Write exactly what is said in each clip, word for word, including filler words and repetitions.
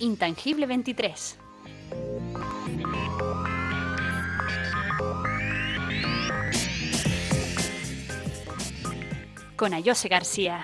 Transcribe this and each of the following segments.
Intangible veintitrés. Con Ayose García.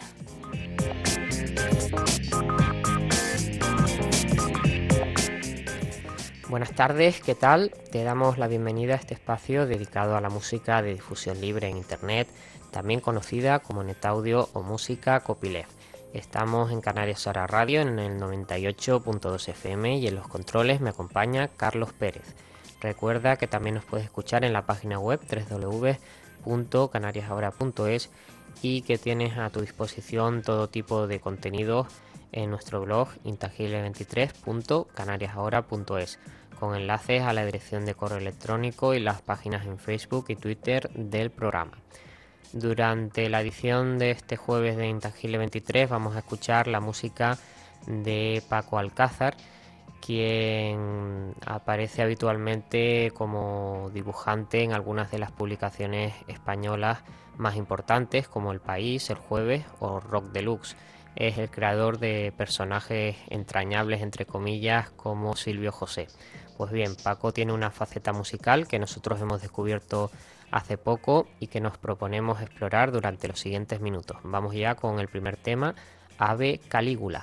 Buenas tardes, ¿qué tal? Te damos la bienvenida a este espacio dedicado a la música de difusión libre en Internet, también conocida como NetAudio o música copyleft. Estamos en Canarias Ahora Radio en el noventa y ocho punto dos F M y en los controles me acompaña Carlos Pérez. Recuerda que también nos puedes escuchar en la página web doble u doble u doble u punto canarias ahora punto es y que tienes a tu disposición todo tipo de contenidos en nuestro blog intangible veintitrés punto canarias ahora punto es, con enlaces a la dirección de correo electrónico y las páginas en Facebook y Twitter del programa. Durante la edición de este jueves de Intangible veintitrés vamos a escuchar la música de Paco Alcázar, quien aparece habitualmente como dibujante en algunas de las publicaciones españolas más importantes como El País, El Jueves o Rock Deluxe. Es el creador de personajes entrañables, entre comillas, como Silvio José. Pues bien, Paco tiene una faceta musical que nosotros hemos descubierto hace poco y que nos proponemos explorar durante los siguientes minutos. Vamos ya con el primer tema, Ave Calígula.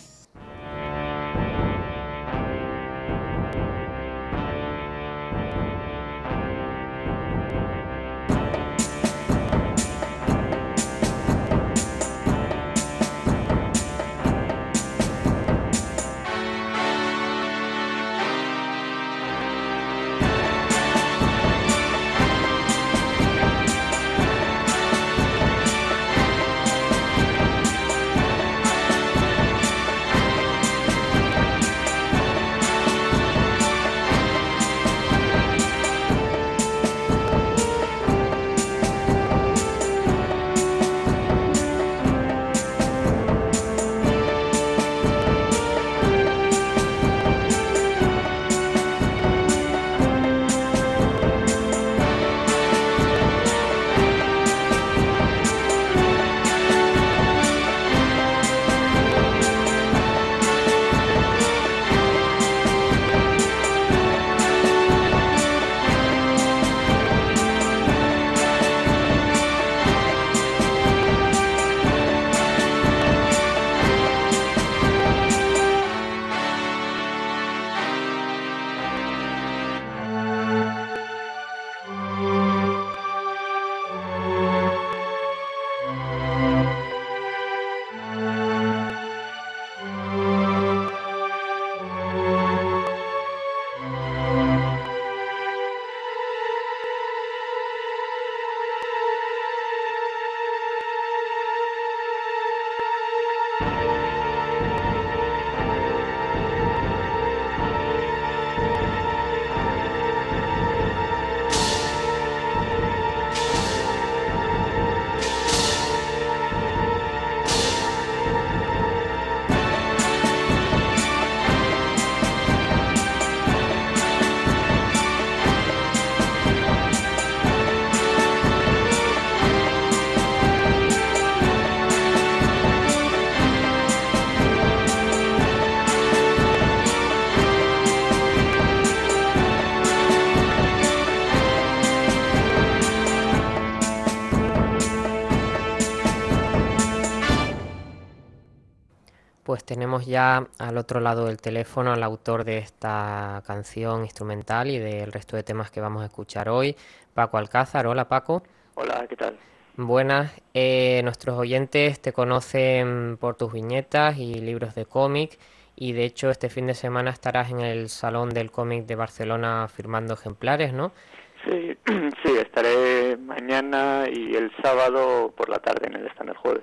Pues tenemos ya al otro lado del teléfono al autor de esta canción instrumental y del resto de temas que vamos a escuchar hoy, Paco Alcázar. Hola, Paco. Hola, ¿qué tal? Buenas. Eh, nuestros oyentes te conocen por tus viñetas y libros de cómic y de hecho este fin de semana estarás en el Salón del Cómic de Barcelona firmando ejemplares, ¿no? Sí, sí, estaré mañana y el sábado por la tarde en el stand el jueves.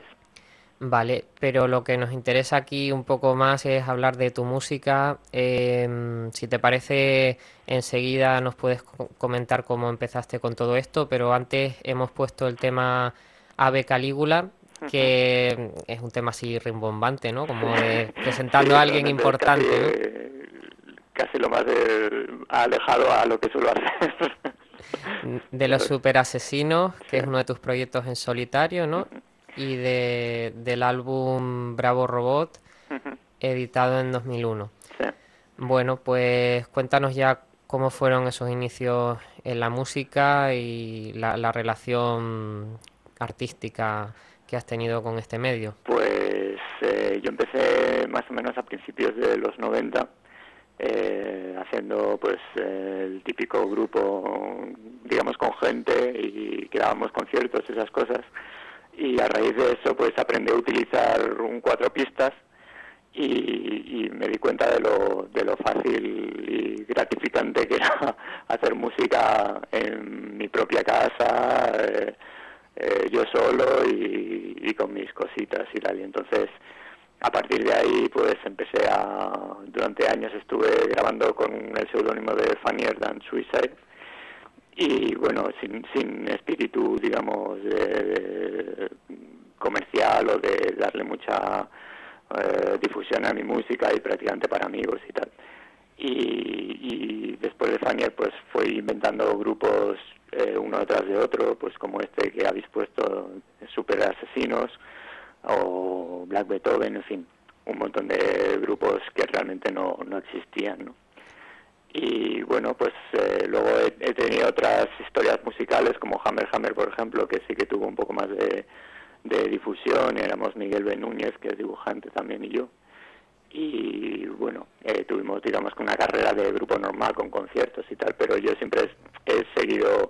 Vale, pero lo que nos interesa aquí un poco más es hablar de tu música. Eh, si te parece, enseguida nos puedes co- comentar cómo empezaste con todo esto, pero antes hemos puesto el tema Ave Calígula, Ujú. que es un tema así rimbombante, ¿no? Sí, Como de sí, presentando a alguien realmente es casi, importante, ¿no? casi lo más eh, alejado a lo que suelo hacer. De los Pero, super asesinos, que sí. es uno de tus proyectos en solitario, ¿no? Ujú, Y de, del álbum Bravo Robot, ujú. editado en dos mil uno. Sí. Bueno, pues cuéntanos ya cómo fueron esos inicios en la música y la, la relación artística que has tenido con este medio. Pues eh, yo empecé más o menos a principios de los noventa, eh, haciendo pues eh, el típico grupo, digamos, con gente, y que dábamos conciertos, esas cosas. Y a raíz de eso pues aprendí a utilizar un cuatro pistas, y, y me di cuenta de lo, de lo fácil y gratificante que era hacer música en mi propia casa, eh, eh, yo solo y, y con mis cositas y tal. Y entonces, a partir de ahí, pues empecé a... Durante años estuve grabando con el seudónimo de Funnier Than Suicide, y bueno, sin, sin espíritu, digamos, de, de comercial o de darle mucha eh, difusión a mi música, y prácticamente para amigos y tal. Y, y después de Fanier pues fui inventando grupos eh, uno detrás de otro, pues como este que habéis puesto, Super Asesinos o Black Beethoven, en fin, un montón de grupos que realmente no, no existían, ¿no? Y bueno, pues eh, luego he, he tenido otras historias musicales como Hammer Hammer, por ejemplo, que sí que tuvo un poco más de, de difusión. Éramos Miguel B. Núñez, que es dibujante también, y yo. Y bueno, eh, tuvimos, digamos, que una carrera de grupo normal con conciertos y tal, pero yo siempre he, he seguido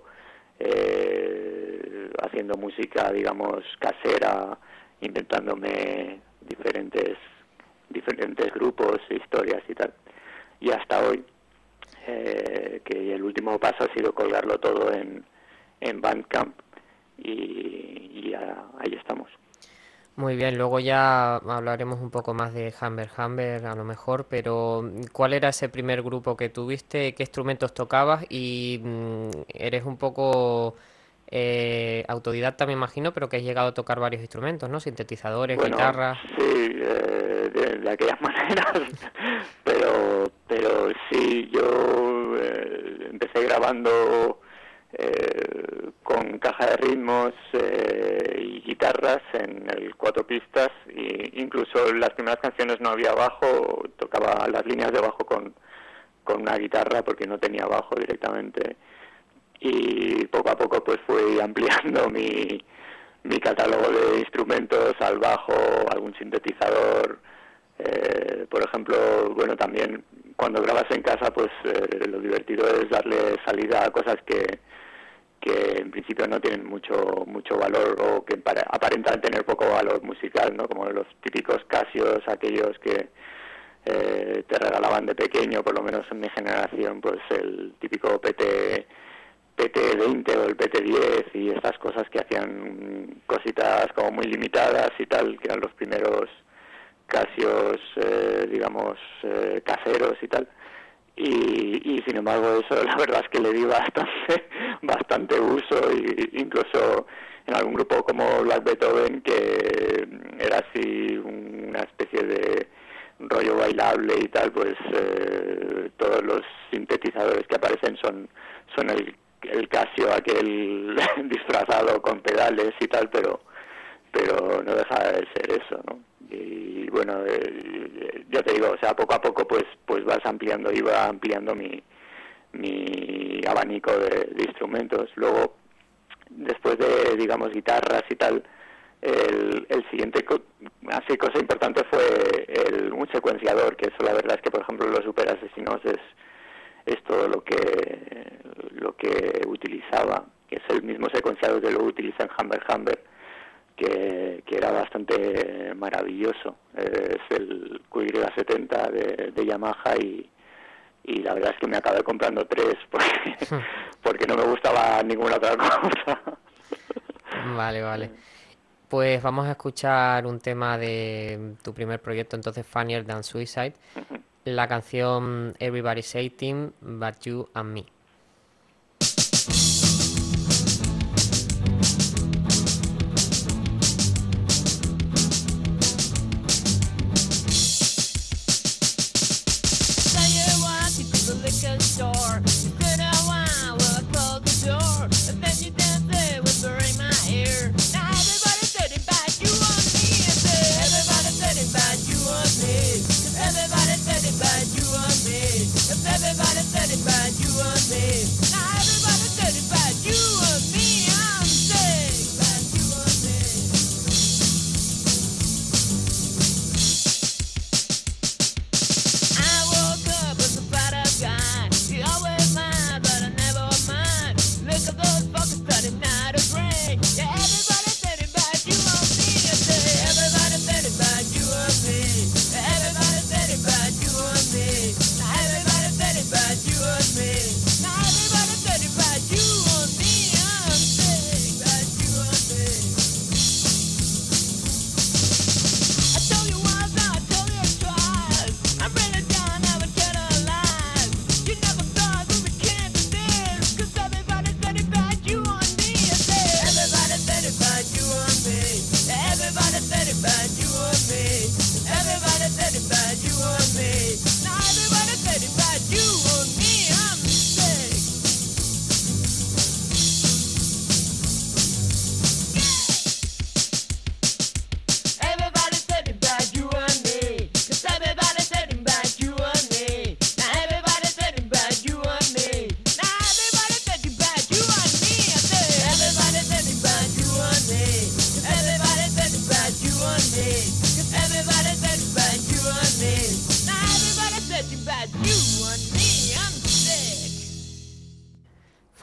eh, haciendo música, digamos, casera, inventándome diferentes, diferentes grupos, historias y tal. Y hasta hoy, Eh, que el último paso ha sido colgarlo todo en, en Bandcamp, y, y ya, ahí estamos. Muy bien, luego ya hablaremos un poco más de Hammer Hammer a lo mejor, pero ¿cuál era ese primer grupo que tuviste? ¿Qué instrumentos tocabas? Y mm, eres un poco eh, autodidacta, me imagino, pero que has llegado a tocar varios instrumentos, ¿no? Sintetizadores, Bueno, guitarras. sí, eh, de, de aquellas maneras, pero pero sí, yo eh, empecé grabando eh, con caja de ritmos eh, y guitarras en el cuatro pistas, e incluso en las primeras canciones no había bajo, tocaba las líneas de bajo con, con una guitarra porque no tenía bajo directamente, y poco a poco pues fui ampliando mi mi catálogo de instrumentos al bajo, algún sintetizador, eh, por ejemplo, bueno, también cuando grabas en casa, pues eh, lo divertido es darle salida a cosas que que en principio no tienen mucho mucho valor, o que para, aparentan tener poco valor musical, ¿no? Como los típicos Casios, aquellos que eh, te regalaban de pequeño, por lo menos en mi generación, pues el típico P T P T veinte o el P T diez, y estas cosas que hacían cositas como muy limitadas y tal, que eran los primeros Casios, eh, digamos, eh, caseros y tal. Y, y sin embargo eso la verdad es que le di bastante bastante uso, y incluso en algún grupo como Black Beethoven, que era así una especie de rollo bailable y tal, pues eh, todos los sintetizadores que aparecen son son el el Casio aquel disfrazado con pedales y tal, pero pero no deja de ser eso, ¿no? Y bueno, eh, ya te digo, o sea, poco a poco pues pues vas ampliando, iba ampliando mi mi abanico de, de instrumentos. Luego, después de, digamos, guitarras y tal, el, el siguiente co así cosa importante fue el, un secuenciador, que eso la verdad es que, por ejemplo, los Super Asesinos es es todo lo que lo que utilizaba, que es el mismo secuenciador que luego utiliza en Hammer Hammer, que, que era bastante maravilloso. Es el Q Y setenta de, de Yamaha, y, y la verdad es que me acabé comprando tres porque, porque no me gustaba ninguna otra cosa. Vale, vale. Pues vamos a escuchar un tema de tu primer proyecto, entonces, Funnier Than Suicide. La canción Everybody's Hating But You and Me. Everybody said it about you and me.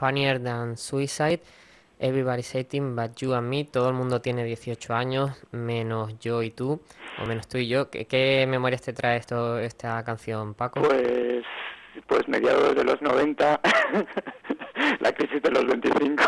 Funnier Than Suicide, Everybody's eighteen but you and me. Todo el mundo tiene dieciocho años, menos yo y tú, o menos tú y yo. ¿Qué, qué memorias te trae esto, esta canción, Paco? Pues, pues mediados de los noventa, la crisis de los veinticinco.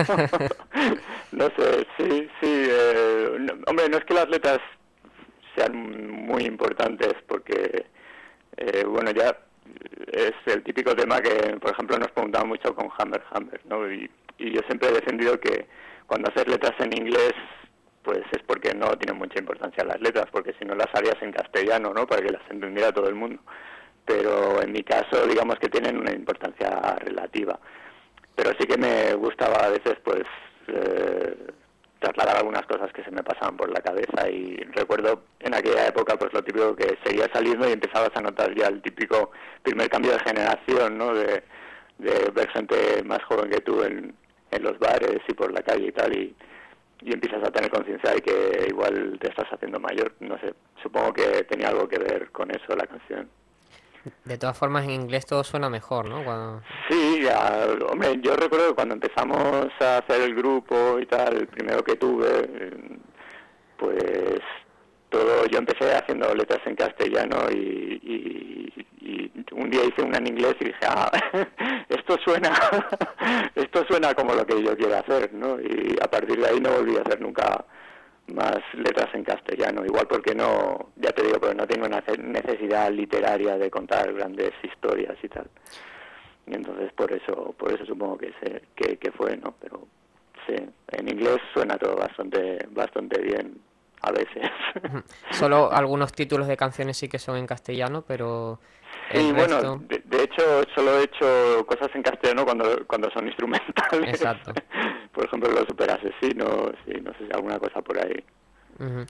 No sé, sí, sí. Eh, no, hombre, no es que las letras sean muy importantes, porque, eh, bueno, ya es el típico tema que, por ejemplo, nos preguntaban mucho con Hammer Hammer, ¿no? Y, y yo siempre he defendido que cuando haces letras en inglés, pues es porque no tienen mucha importancia las letras, porque si no las harías en castellano, ¿no? Para que las entendiera todo el mundo. Pero en mi caso, digamos que tienen una importancia relativa. Pero sí que me gustaba a veces, pues, eh, trasladar algunas cosas que se me pasaban por la cabeza. Y recuerdo en aquella época, pues lo típico que seguía saliendo y empezabas a notar ya el típico primer cambio de generación, ¿no? De, de ver gente más joven que tú en, en los bares y por la calle y tal, y, y empiezas a tener conciencia de que igual te estás haciendo mayor. No sé, supongo que tenía algo que ver con eso la canción. De todas formas, en inglés todo suena mejor, ¿no? Cuando... Sí, ya, hombre, yo recuerdo que cuando empezamos a hacer el grupo y tal, el primero que tuve, pues todo, yo empecé haciendo letras en castellano y, y, y un día hice una en inglés y dije, ah, esto suena, esto suena como lo que yo quiero hacer, ¿no? Y a partir de ahí no volví a hacer nunca más letras en castellano, igual porque no, ya te digo, porque no tengo una necesidad literaria de contar grandes historias y tal, y entonces por eso, por eso supongo que se, que, que fue, ¿no? Pero sí, en inglés suena todo bastante, bastante bien a veces. Solo algunos títulos de canciones sí que son en castellano, pero el sí, resto... bueno, de, de hecho solo he hecho cosas en castellano cuando cuando son instrumentales. Exacto. Por ejemplo, Los Super Asesinos, y no sé si alguna cosa por ahí. Uh-huh.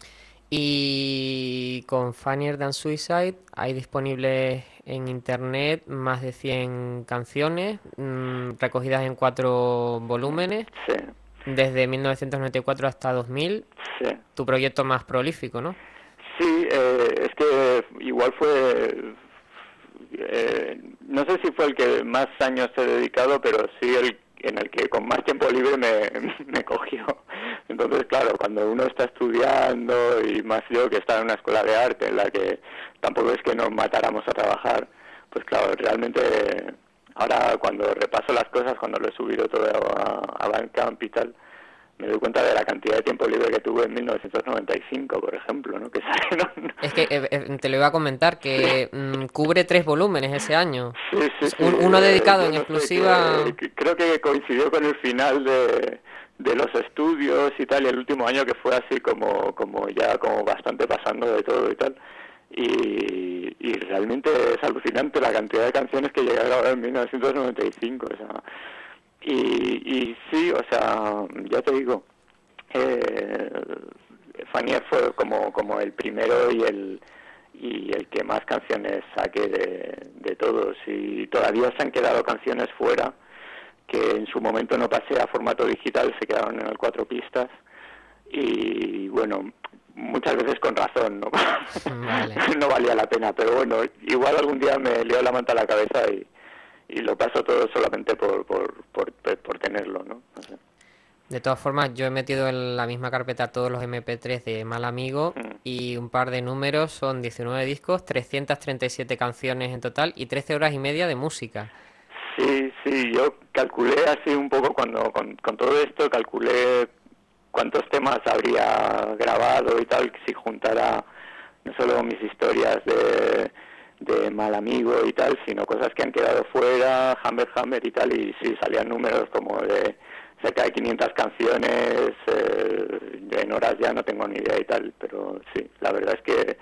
Y con Funnier Than Suicide hay disponibles en internet más de cien canciones, mmm, recogidas en cuatro volúmenes, sí. Desde mil novecientos noventa y cuatro hasta dos mil. Sí. Tu proyecto más prolífico, ¿no? Sí, eh, es que igual fue, eh, no sé si fue el que más años he dedicado, pero sí el en el que con más tiempo libre me, me cogió. Entonces, claro, cuando uno está estudiando, y más yo que estaba en una escuela de arte en la que tampoco es que nos matáramos a trabajar, pues claro, realmente ahora cuando repaso las cosas, cuando lo he subido todo a, a Bandcamp y tal, me doy cuenta de la cantidad de tiempo libre que tuve en mil novecientos noventa y cinco, por ejemplo, ¿no? Que salieron... Es que eh, eh, te lo iba a comentar, que sí. mmm, cubre tres volúmenes ese año. Sí, sí, sí. Un, uno dedicado eh, en no exclusiva... Sé, que, creo que coincidió con el final de, de los estudios y tal, y el último año que fue así como, como ya como bastante pasando de todo y tal. Y, y realmente es alucinante la cantidad de canciones que llegué a grabar en mil novecientos noventa y cinco, o sea... Y, y sí, o sea, ya te digo, eh, Fanier fue como como el primero y el y el que más canciones saqué de, de todos, y todavía se han quedado canciones fuera que en su momento no pasé a formato digital, se quedaron en el cuatro pistas, y bueno, muchas veces con razón, ¿no? Vale. No valía la pena, pero bueno, igual algún día me leo la manta a la cabeza y y lo paso todo solamente por por, por, por tenerlo, ¿no? No sé. De todas formas, yo he metido en la misma carpeta todos los eme pe tres de Mal Amigo mm. y un par de números, son diecinueve discos, trescientas treinta y siete canciones en total y trece horas y media de música. Sí, sí, yo calculé así un poco cuando con, con todo esto, calculé cuántos temas habría grabado y tal, si juntara no solo mis historias de... de Mal Amigo y tal, sino cosas que han quedado fuera, Hammer Hammer y tal, y sí, salían números como de cerca de quinientas canciones, eh, en horas ya no tengo ni idea y tal, pero sí, la verdad es que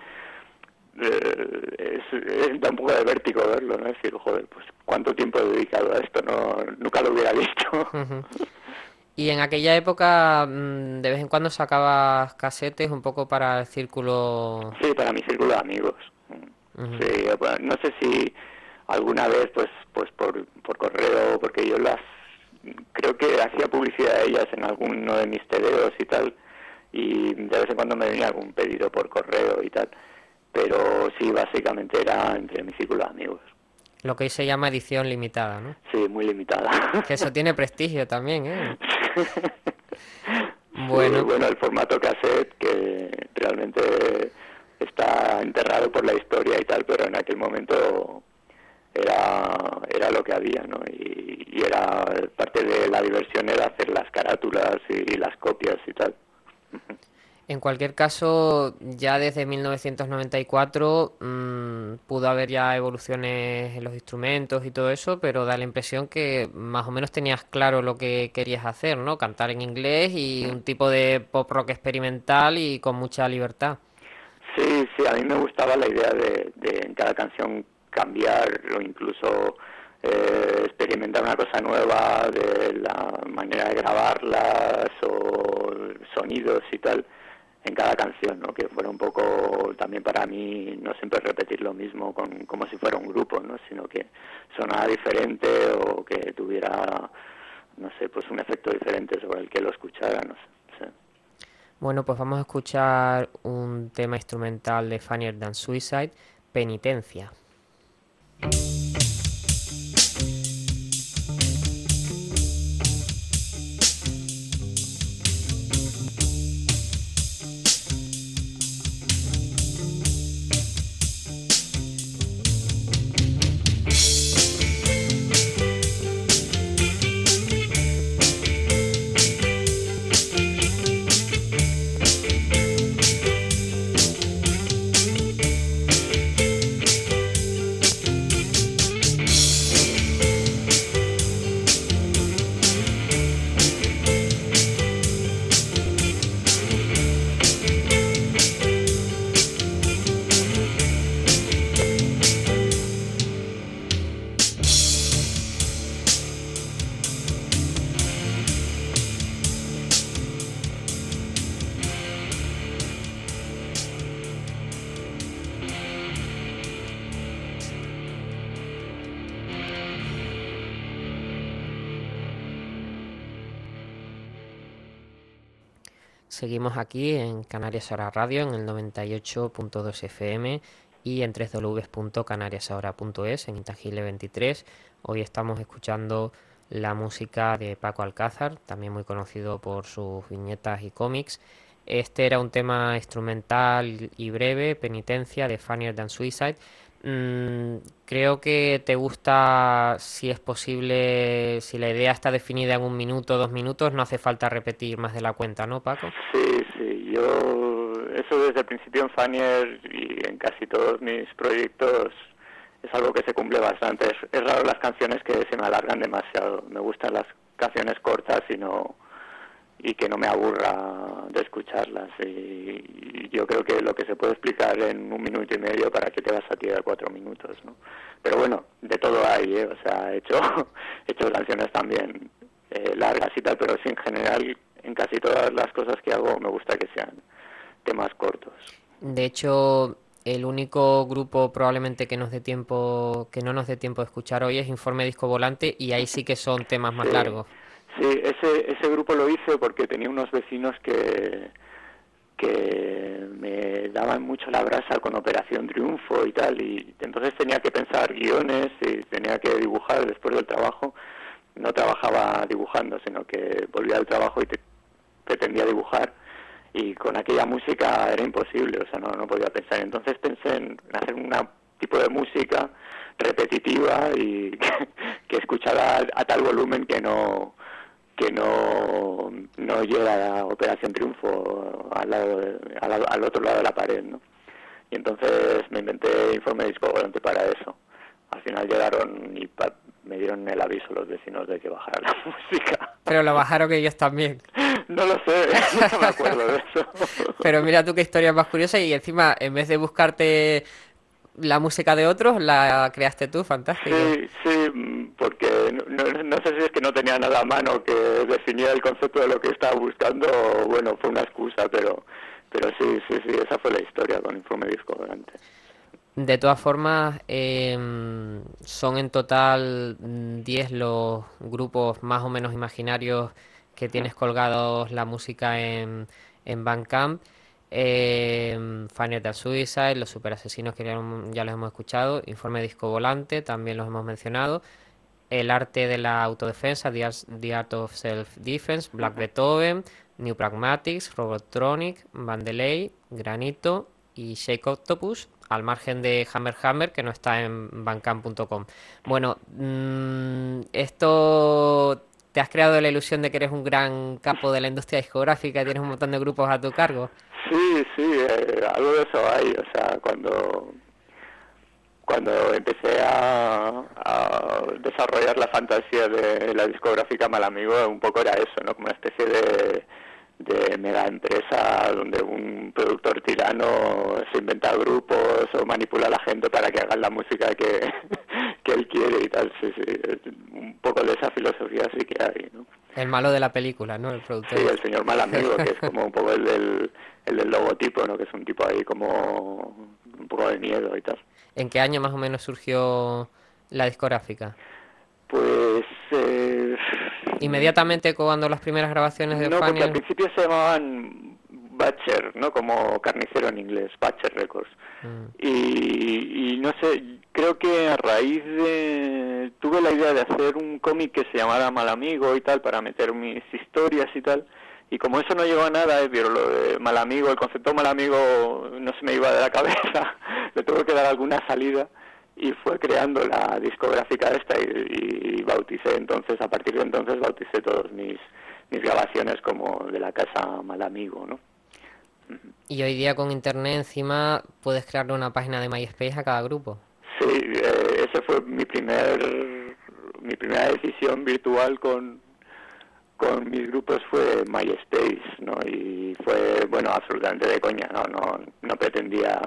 eh, es, es, da un poco de vértigo verlo, ¿no? Es decir, joder, pues cuánto tiempo he dedicado a esto, no nunca lo hubiera visto. Uh-huh. Y en aquella época, de vez en cuando sacabas casetes un poco para el círculo... Sí, para mi círculo de amigos. Uh-huh. Sí, bueno, no sé si alguna vez, pues, pues por, por correo, porque yo las creo que hacía publicidad de ellas en alguno de mis tebeos y tal, y de vez en cuando me venía algún pedido por correo y tal, pero sí, básicamente era entre mi círculo de amigos. Lo que hoy se llama edición limitada, ¿no? Sí, muy limitada. Que eso tiene prestigio también, ¿eh? Sí, Bueno, bueno, el formato cassette, que realmente está enterrado por la historia y tal, pero en aquel momento era era lo que había, ¿no? Y, y era parte de la diversión era hacer las carátulas y, y las copias y tal. en cualquier caso, ya desde mil novecientos noventa y cuatro mmm, pudo haber ya evoluciones en los instrumentos y todo eso, pero da la impresión que más o menos tenías claro lo que querías hacer, ¿no? Cantar en inglés y un tipo de pop rock experimental y con mucha libertad. Sí, sí, a mí me gustaba la idea de, de en cada canción cambiar o incluso eh, experimentar una cosa nueva de la manera de grabarlas o sonidos y tal en cada canción, ¿no? Que fuera un poco también para mí no siempre repetir lo mismo con, como si fuera un grupo, ¿no? Sino que sonara diferente o que tuviera, no sé, pues un efecto diferente sobre el que lo escuchara, no sé. Sí. Bueno, pues vamos a escuchar un tema instrumental de Funnier Than Suicide, Penitencia. Seguimos aquí en Canarias Ahora Radio en el noventa y ocho punto dos F M y en doble u doble u doble u punto canarias ahora punto es en Intangible veintitrés. Hoy estamos escuchando la música de Paco Alcázar, también muy conocido por sus viñetas y cómics. Este era un tema instrumental y breve, Penitencia, de Funnier Than Suicide. Mm, creo que te gusta, si es posible, si la idea está definida en un minuto, dos minutos, no hace falta repetir más de la cuenta, ¿no, Paco? Sí, sí, yo eso desde el principio en Fanier y en casi todos mis proyectos es algo que se cumple bastante. Es, es raro las canciones que se me alargan demasiado. Me gustan las canciones cortas y no y que no me aburra de escucharlas. Y, y yo creo que lo que se puede explicar en un minuto y medio, ¿para qué te vas a tirar cuatro minutos, no? Pero bueno, de todo hay, ¿eh? O sea, he hecho, he hecho canciones también eh, largas y tal, pero sí, en general, en casi todas las cosas que hago me gusta que sean temas cortos. De hecho, el único grupo probablemente que nos dé tiempo, que no nos dé tiempo de escuchar hoy es Informe Disco Volante y ahí sí que son temas más Sí, largos. sí, ese, ese grupo lo hice porque tenía unos vecinos que que me daban mucho la brasa con Operación Triunfo y tal, y entonces tenía que pensar guiones y tenía que dibujar después del trabajo. No trabajaba dibujando, sino que volvía al trabajo y te, pretendía dibujar, y con aquella música era imposible, o sea, no, no podía pensar. Entonces pensé en hacer un tipo de música repetitiva y que, que escuchara a, a tal volumen que no que no, no llega a Operación Triunfo al, lado de, al, al otro lado de la pared, ¿no? Y entonces me inventé Informe Disco Volante para eso. Al final llegaron y pa me dieron el aviso los vecinos de que bajara la música. Pero lo bajaron ellos también. No lo sé, no me acuerdo de eso. Pero mira tú qué historia más curiosa y encima, en vez de buscarte la música de otros, la creaste tú, fantástico. Sí, sí, porque no, no, no sé si es que no tenía nada a mano que definía el concepto de lo que estaba buscando, o bueno, fue una excusa, pero pero sí, sí, sí, esa fue la historia con Informe Disco Volante. De todas formas, eh, son en total diez los grupos más o menos imaginarios que tienes colgados la música en, en Bandcamp. Eh, Final Suicide, Los Superasesinos, que ya, lo- ya los hemos escuchado, Informe Disco Volante, también los hemos mencionado. El arte de la autodefensa, The Art, The Art of Self-Defense, Black Ujú. Beethoven, New Pragmatics, Robotronic, Vandelay, Granito y Shake Octopus, al margen de Hammer Hammer, que no está en bandcamp punto com. Bueno, mm, esto te has creado la ilusión de que eres un gran capo de la industria discográfica y tienes un montón de grupos a tu cargo. Sí, sí, eh, algo de eso hay. O sea, cuando, cuando empecé a, a desarrollar la fantasía de la discográfica Malamigo, un poco era eso, ¿no? Como una especie de, de mega empresa donde un productor tirano se inventa grupos o manipula a la gente para que hagan la música que, que él quiere y tal. Sí, sí, es un poco de esa filosofía sí que hay, ¿no? El malo de la película, ¿no? El Sí, productor. el señor Malamigo, que es como un poco el del, el del logotipo, ¿no? Que es un tipo ahí como un poco de miedo y tal. ¿En qué año más o menos surgió la discográfica? Pues eh, Inmediatamente cuando las primeras grabaciones de no, porque al Fania. principio se llamaban Butcher, ¿no? Como carnicero en inglés, Butcher Records. Mm. Y, y no sé, creo que a raíz de... Tuve la idea de hacer un cómic que se llamara Malamigo y tal, para meter mis historias y tal. Y como eso no llegó a nada, eh, pero lo de Malamigo, el concepto Malamigo no se me iba de la cabeza, le tuve que dar alguna salida. Y fue creando la discográfica esta y, y bauticé entonces, a partir de entonces bauticé todos mis, mis grabaciones como de la casa Malamigo, ¿no? Y hoy día con internet encima puedes crearle una página de MySpace a cada grupo. Sí, eh, ese fue mi primer mi primera decisión virtual con con mis grupos fue MySpace, ¿no? Y fue, bueno, absolutamente de coña, no no no pretendía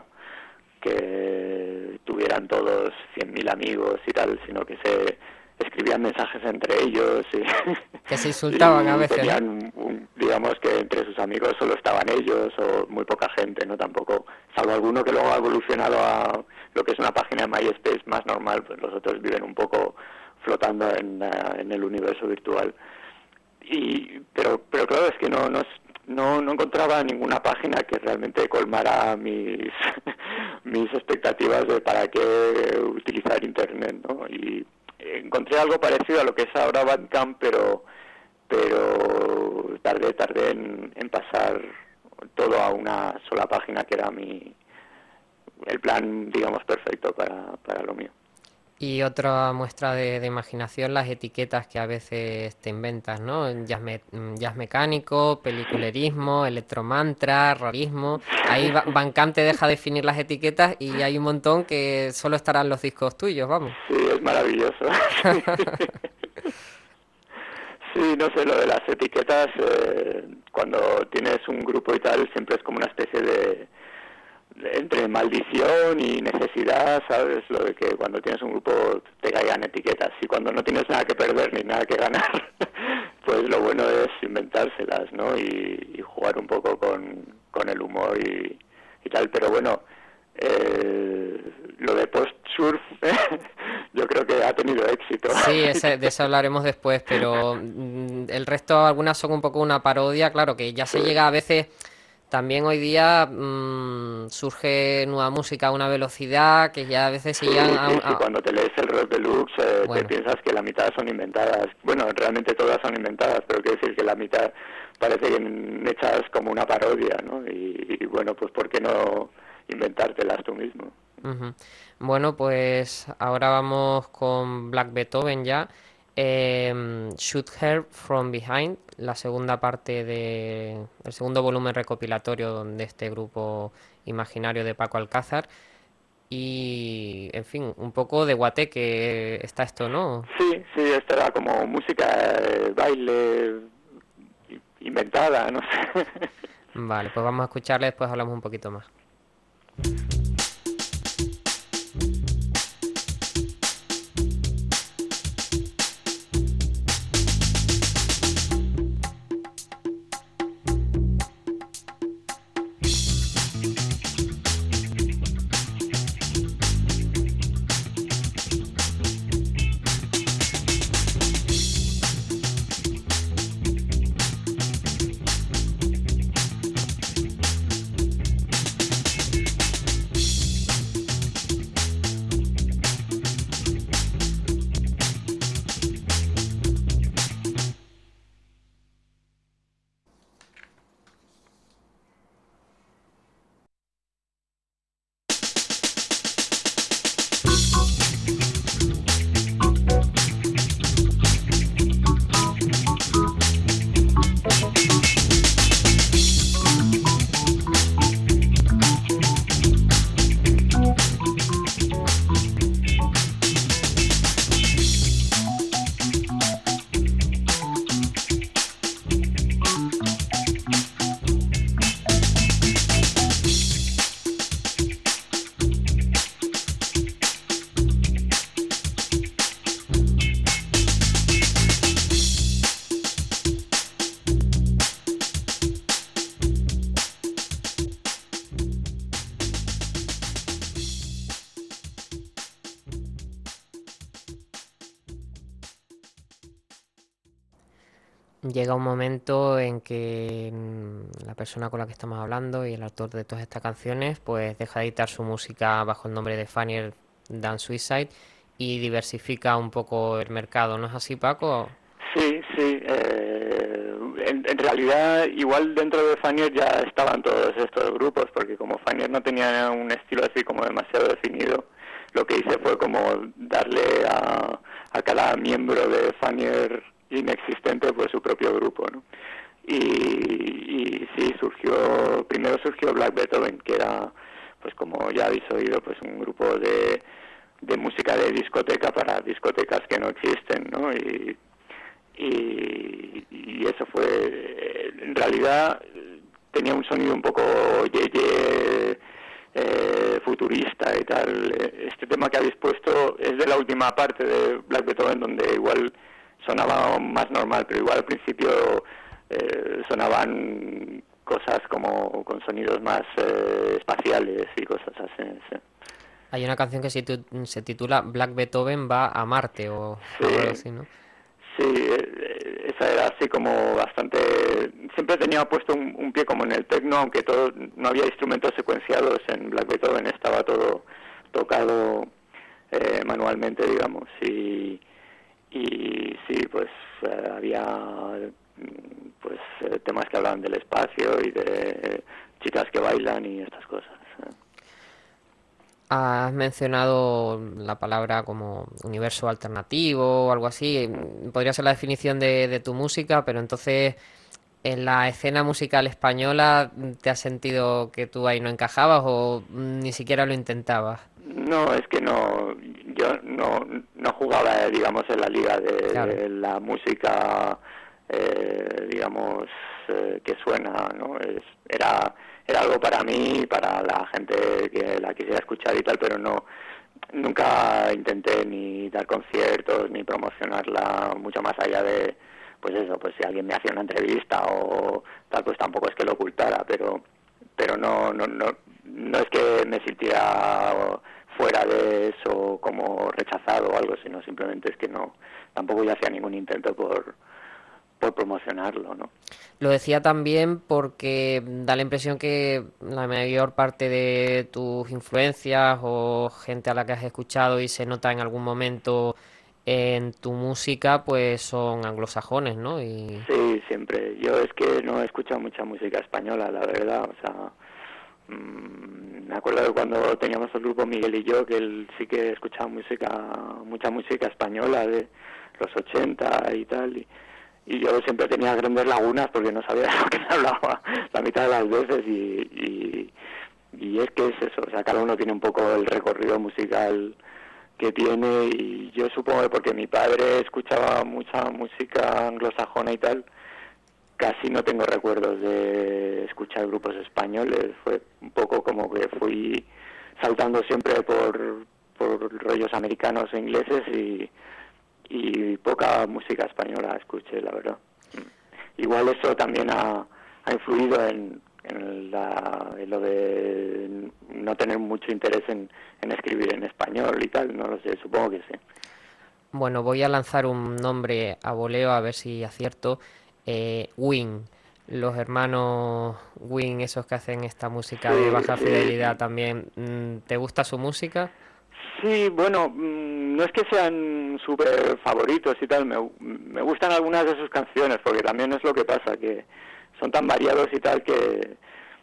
que tuvieran todos cien mil amigos y tal, sino que se escribían mensajes entre ellos y, Que se insultaban a y veces, ¿no? tenían, un, digamos que entre sus amigos solo estaban ellos o muy poca gente, ¿no? Tampoco, salvo alguno que luego ha evolucionado a lo que es una página de MySpace más normal, pues los otros viven un poco flotando en, uh, en el universo virtual. Y pero pero claro, es que no no no, no encontraba ninguna página que realmente colmara mis mis expectativas de para qué utilizar internet, ¿no? Y encontré algo parecido a lo que es ahora Bandcamp, pero pero tardé tardé en, en pasar todo a una sola página, que era mi el plan, digamos, perfecto para para lo mío. Y otra muestra de, de imaginación, las etiquetas que a veces te inventas, ¿no? Jazz, me- jazz mecánico, peliculerismo, electromantra, rarismo. Ahí Ba- Bandcamp te deja definir las etiquetas y hay un montón que solo estarán los discos tuyos, vamos. Sí, es maravilloso. Sí, no sé, lo de las etiquetas, eh, cuando tienes un grupo y tal, siempre es como una especie de, de entre maldición y necesidad, ¿sabes? Lo de que cuando tienes un grupo te caigan etiquetas, y cuando no tienes nada que perder ni nada que ganar, pues lo bueno es inventárselas, ¿no? Y, y jugar un poco con, con el humor y, y tal, pero bueno, eh, lo de post-surf yo creo que ha tenido éxito. Sí, ese- de eso hablaremos después, pero mm, el resto, algunas son un poco una parodia, claro, que ya se Sí. llega a veces, también hoy día mm, surge nueva música a una velocidad que ya a veces se Sí, llegan a, sí, un- sí, a- cuando te lees el Rock Deluxe eh, te bueno, piensas que la mitad son inventadas. Bueno, realmente todas son inventadas, pero quiero decir que la mitad parece que hechas como una parodia, ¿no? Y, y bueno, pues ¿por qué no inventártelas tú mismo? ujú. Bueno, pues ahora vamos con Black Beethoven ya. Em, Shoot Her From Behind, la segunda parte de, el segundo volumen recopilatorio de este grupo imaginario de Paco Alcázar. Y, en fin, un poco de guateque está esto, ¿no? Sí, sí, esta era como música, eh, baile, i- inventada, no sé. Vale, pues vamos a escucharle, después hablamos un poquito más. llega un momento en que mm, la persona con la que estamos hablando y el autor de todas estas canciones pues deja de editar su música bajo el nombre de Fanier Dan Suicide y diversifica un poco el mercado, ¿no es así, Paco? Sí, sí. Eh, en, en realidad, igual dentro de Fanier ya estaban todos estos grupos, porque como Fanier no tenía un estilo así como demasiado definido, lo que hice fue como darle a, a cada miembro de Fanier inexistente pues su propio grupo, ¿no? Y, y sí, surgió, primero surgió Black Beethoven, que era, pues como ya habéis oído, pues un grupo de, de música de discoteca para discotecas que no existen, ¿no? Y y, y eso fue, en realidad tenía un sonido un poco yeye, eh, futurista y tal. Este tema que habéis puesto es de la última parte de Black Beethoven, donde igual sonaba más normal, pero igual al principio eh, sonaban cosas como con sonidos más eh, espaciales y cosas así. Sí. Hay una canción que se, tu- se titula Black Beethoven va a Marte o algo Sí, así, ¿no? sí, eh, esa era así como bastante... Siempre tenía puesto un, un pie como en el techno, aunque todo no había instrumentos secuenciados. En Black Beethoven estaba todo tocado eh, manualmente, digamos. Y, y sí, pues eh, había mm, pues eh, temas que hablaban del espacio y de chicas que bailan y estas cosas. eh. Has mencionado la palabra como universo alternativo o algo así. Podría ser la definición de, de tu música, pero entonces en la escena musical española ¿te has sentido que tú ahí no encajabas o ni siquiera lo intentabas? No, es que no, yo no, no jugaba, eh, digamos, en la liga de, Claro. de la música, eh, digamos, eh, que suena, ¿no? Es, era, era algo para mí, para la gente que la quisiera escuchar y tal, pero no, nunca intenté ni dar conciertos ni promocionarla mucho más allá de, pues eso, pues si alguien me hacía una entrevista o tal, pues tampoco es que lo ocultara, pero pero no no no no es que me sintiera fuera de eso como rechazado o algo, sino simplemente es que no, tampoco yo hacía ningún intento por por promocionarlo, ¿no? Lo decía también porque da la impresión que la mayor parte de tus influencias o gente a la que has escuchado y se nota en algún momento en tu música, pues son anglosajones, ¿no? Y Sí, siempre. Yo es que no he escuchado mucha música española, la verdad, o sea, mmm, me acuerdo de cuando teníamos el grupo Miguel y yo, que él sí que escuchaba música, mucha música española de los ochenta y tal, y, y yo siempre tenía grandes lagunas porque no sabía de lo que me hablaba la mitad de las veces y, y, y es que es eso, o sea, cada uno tiene un poco el recorrido musical que tiene y yo supongo que porque mi padre escuchaba mucha música anglosajona y tal, casi no tengo recuerdos de escuchar grupos españoles, fue un poco como que fui saltando siempre por, por rollos americanos e ingleses y, y poca música española escuché, la verdad. Igual eso también ha, ha influido en, en, la, en lo de no tener mucho interés en, en escribir en español y tal, no lo sé, supongo que sí. bueno, voy a lanzar un nombre a voleo a ver si acierto. Eh, Wing, los hermanos Wing, esos que hacen esta música de Sí, baja fidelidad sí, también. Mm, ¿Te gusta su música? sí, bueno, mmm, no es que sean súper favoritos y tal, me, me gustan algunas de sus canciones, porque también es lo que pasa, que son tan variados y tal que,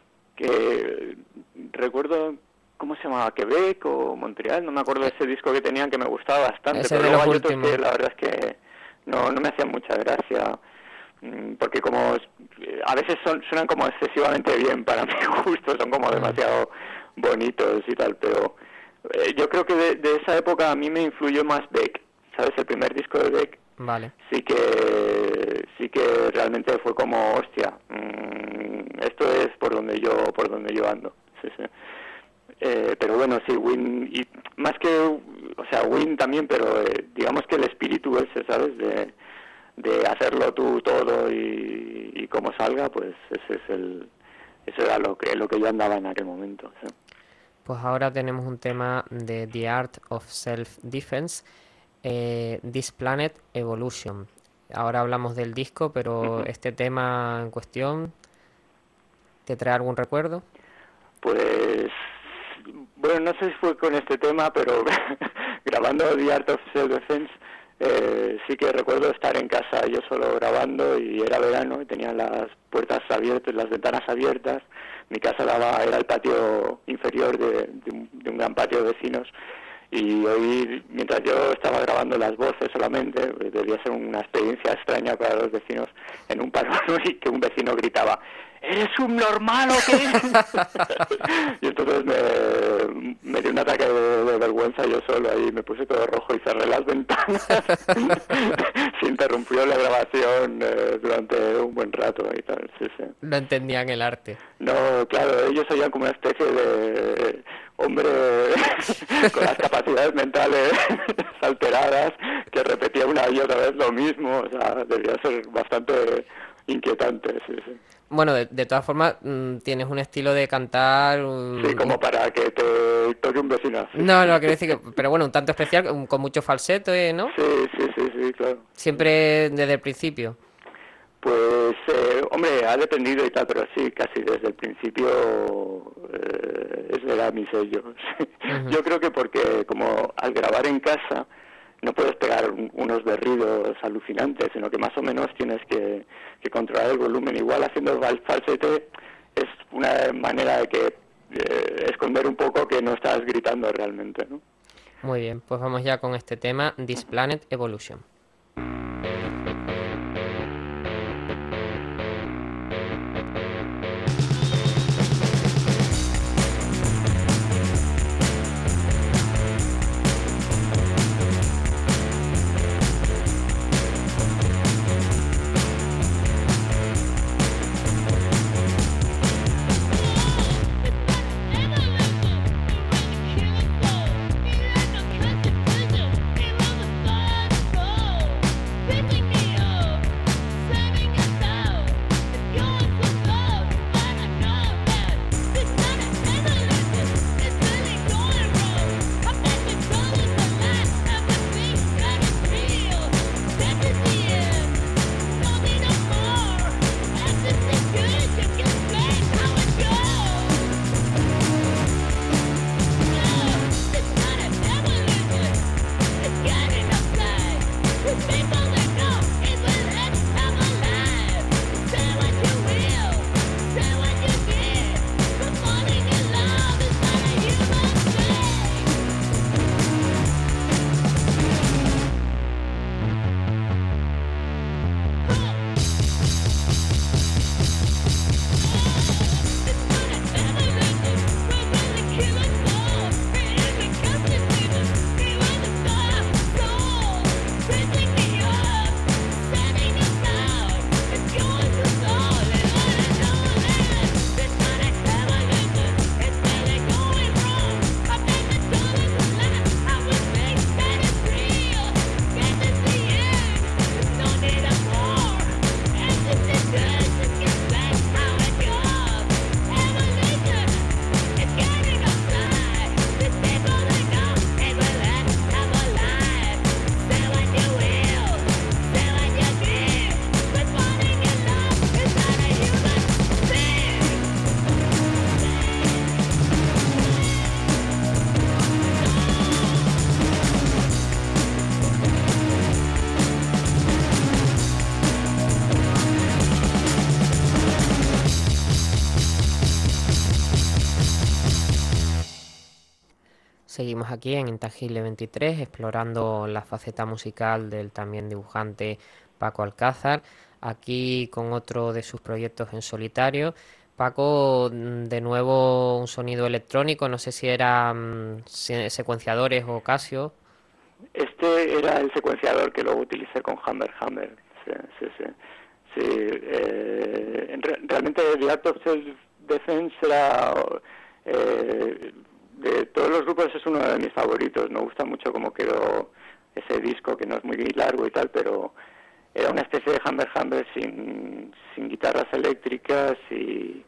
que recuerdo, ¿cómo se llamaba? Quebec o Montreal, no me acuerdo de Eh, ese disco que tenían que me gustaba bastante, ese pero de luego los hay otros que últimos. la verdad es que no, no me hacían mucha gracia, mm, porque como eh, a veces son, suenan como excesivamente bien para mi gusto, son como Mm, demasiado bonitos y tal, pero eh, yo creo que de, de esa época a mí me influyó más Beck, ¿sabes? El primer disco de Beck vale. sí que sí que realmente fue como hostia, mmm, esto es por donde yo por donde yo ando, sí, sí. Eh, pero bueno, sí, Win, y más que, o sea, Win también, pero eh, digamos que el espíritu ese, ¿sabes? De, de hacerlo tú todo y, y como salga, pues ese es el, eso era lo que lo que yo andaba en aquel momento, sí. Pues ahora tenemos un tema de The Art of Self-Defense, eh, This Planet Evolution. ahora hablamos del disco, pero Ujú. este tema en cuestión, ¿te trae algún recuerdo? Pues, bueno, no sé si fue con este tema, pero grabando The Art of Self-Defense, eh, sí que recuerdo estar en casa yo solo grabando y era verano y tenía las puertas abiertas, las ventanas abiertas. Mi casa daba, era el patio inferior de, de, un, de un gran patio de vecinos y oír, mientras yo estaba grabando las voces solamente, pues debía ser una experiencia extraña para los vecinos en un parón y que un vecino gritaba: ¿eres un normal o qué? Y entonces me, me dio un ataque de, de vergüenza yo solo ahí, me puse todo rojo y cerré las ventanas. Se interrumpió la grabación eh, durante un buen rato y tal, sí, sí. No entendían el arte. No, claro, ellos oían como una especie de hombre con las capacidades mentales alteradas que repetía una y otra vez lo mismo, o sea, debía ser bastante inquietante, sí, sí. Bueno, de, de todas formas, mm, tienes un estilo de cantar... Sí, un- como un- para que te toque un vecino así. No, no, quiero decir que... Pero bueno, un tanto especial, un- con mucho falseto, ¿eh? ¿No? Sí, sí, sí, sí, claro. Siempre desde el principio. Pues, eh, hombre, ha dependido y tal, pero sí, casi desde el principio eh, ese era mi sello. Sí. Ujú. Yo creo que porque como al grabar en casa no puedes pegar un- unos berridos alucinantes, sino que más o menos tienes que, que controlar el volumen. Igual haciendo el fal- falsete es una manera de que eh, esconder un poco que no estás gritando realmente, ¿no? Muy bien, pues vamos ya con este tema, This Planet Evolution. Seguimos aquí en Intangible veintitrés, explorando la faceta musical del también dibujante Paco Alcázar, aquí con otro de sus proyectos en solitario. Paco, mm, de nuevo un sonido electrónico, no sé si eran secuenciadores o Casio. Este era el secuenciador que luego utilicé con Hammer Hammer. Sí, sí, sí. Sí, eh, en re- realmente The Art of Self-Defense era... Eh, de todos los grupos es uno de mis favoritos. Me gusta mucho cómo quedó ese disco, que no es muy largo y tal, pero era una especie de Hammer Hammer sin, sin guitarras eléctricas y,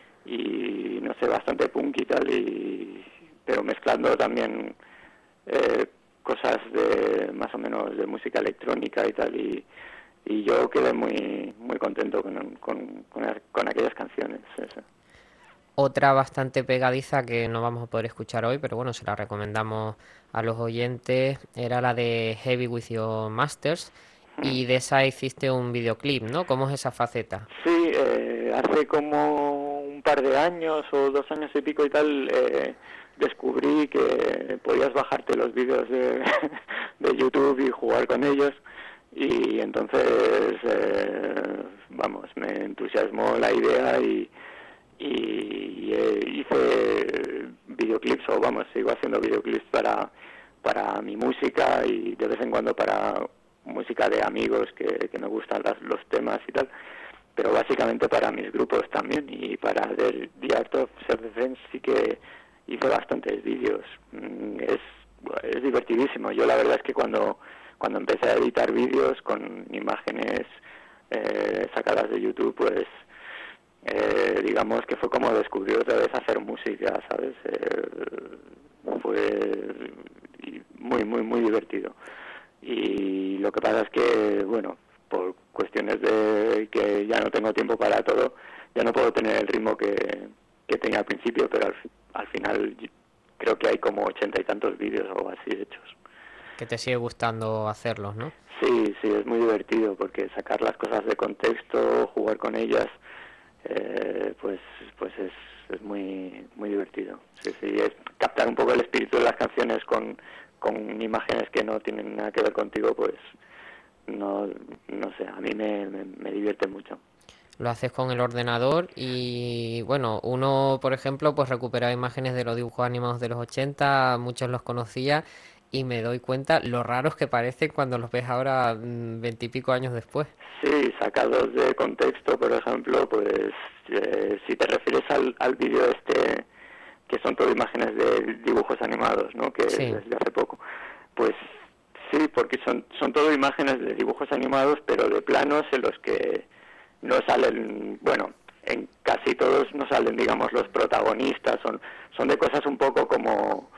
y no sé, bastante punk y tal, y, pero mezclando también eh, cosas de más o menos de música electrónica y tal, y, y yo quedé muy muy contento con, con, con, con aquellas canciones. Eso. Otra bastante pegadiza que no vamos a poder escuchar hoy, pero bueno, se la recomendamos a los oyentes, era la de Heavy With Your Masters, y de esa hiciste un videoclip, ¿no? ¿Cómo es esa faceta? Sí, eh, hace como un par de años o dos años y pico y tal, eh, descubrí que podías bajarte los vídeos de, de YouTube y jugar con ellos, y entonces, eh, vamos, me entusiasmó la idea y y eh, hice videoclips, o vamos, sigo haciendo videoclips para para mi música y de vez en cuando para música de amigos que, que me gustan las, los temas y tal, pero básicamente para mis grupos también, y para The, The Art of Self-Defense sí que hice bastantes vídeos. Es, es divertidísimo. Yo la verdad es que cuando, cuando empecé a editar vídeos con imágenes eh, sacadas de YouTube, pues Eh, digamos que fue como descubrir otra vez hacer música, ¿sabes? Eh, fue muy, muy, muy divertido. Y lo que pasa es que, bueno, por cuestiones de que ya no tengo tiempo para todo, ya no puedo tener el ritmo que, que tenía al principio, pero al, al final creo que hay como ochenta y tantos vídeos o algo así hechos. Que te sigue gustando hacerlos, ¿no? Sí, sí, es muy divertido porque sacar las cosas de contexto, jugar con ellas, Eh, pues pues es, es muy muy divertido. Sí, sí, es captar un poco el espíritu de las canciones con, con imágenes que no tienen nada que ver contigo, pues no no sé, a mí me, me, me divierte mucho. Lo haces con el ordenador y bueno, uno por ejemplo pues recupera imágenes de los dibujos animados de los ochenta, muchos los conocía y me doy cuenta lo raros que parecen cuando los ves ahora veintipico años después. Sí, sacados de contexto, por ejemplo, pues eh, si te refieres al, al vídeo este, que son todo imágenes de dibujos animados, ¿no? Que sí. Desde hace poco, pues sí, porque son, son todo imágenes de dibujos animados, pero de planos en los que no salen, bueno, en casi todos no salen, digamos, los protagonistas, son, son de cosas un poco como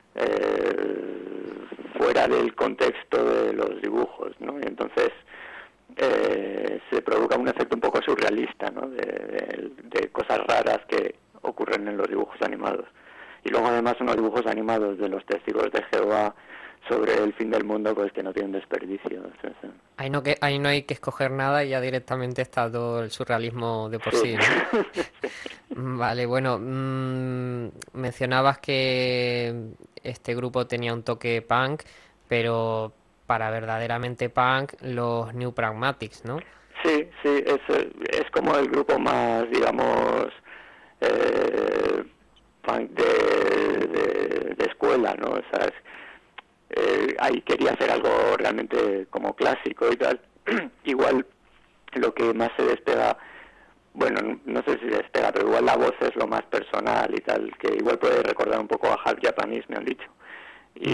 eh, fuera del contexto de los dibujos, ¿no? Y entonces eh, se provoca un efecto un poco surrealista, ¿no? De, de, de cosas raras que ocurren en los dibujos animados. Y luego además unos dibujos animados de los testigos de Jehová sobre el fin del mundo, pues que no tienen desperdicio. Sí, sí. Ahí no, que, ahí no hay que escoger nada y ya directamente está todo el surrealismo de por sí, sí, ¿no? Vale, bueno, mmm, mencionabas que este grupo tenía un toque punk, pero para verdaderamente punk, los New Pragmatics, ¿no? Sí, sí, es, es como el grupo más, digamos, eh, punk de, de, de escuela, ¿no? O sea, es, Eh, ahí quería hacer algo realmente como clásico y tal. Igual lo que más se despega, bueno, no, no sé si despega, pero igual la voz es lo más personal y tal, que igual puede recordar un poco a Half Japanese, me han dicho. Y,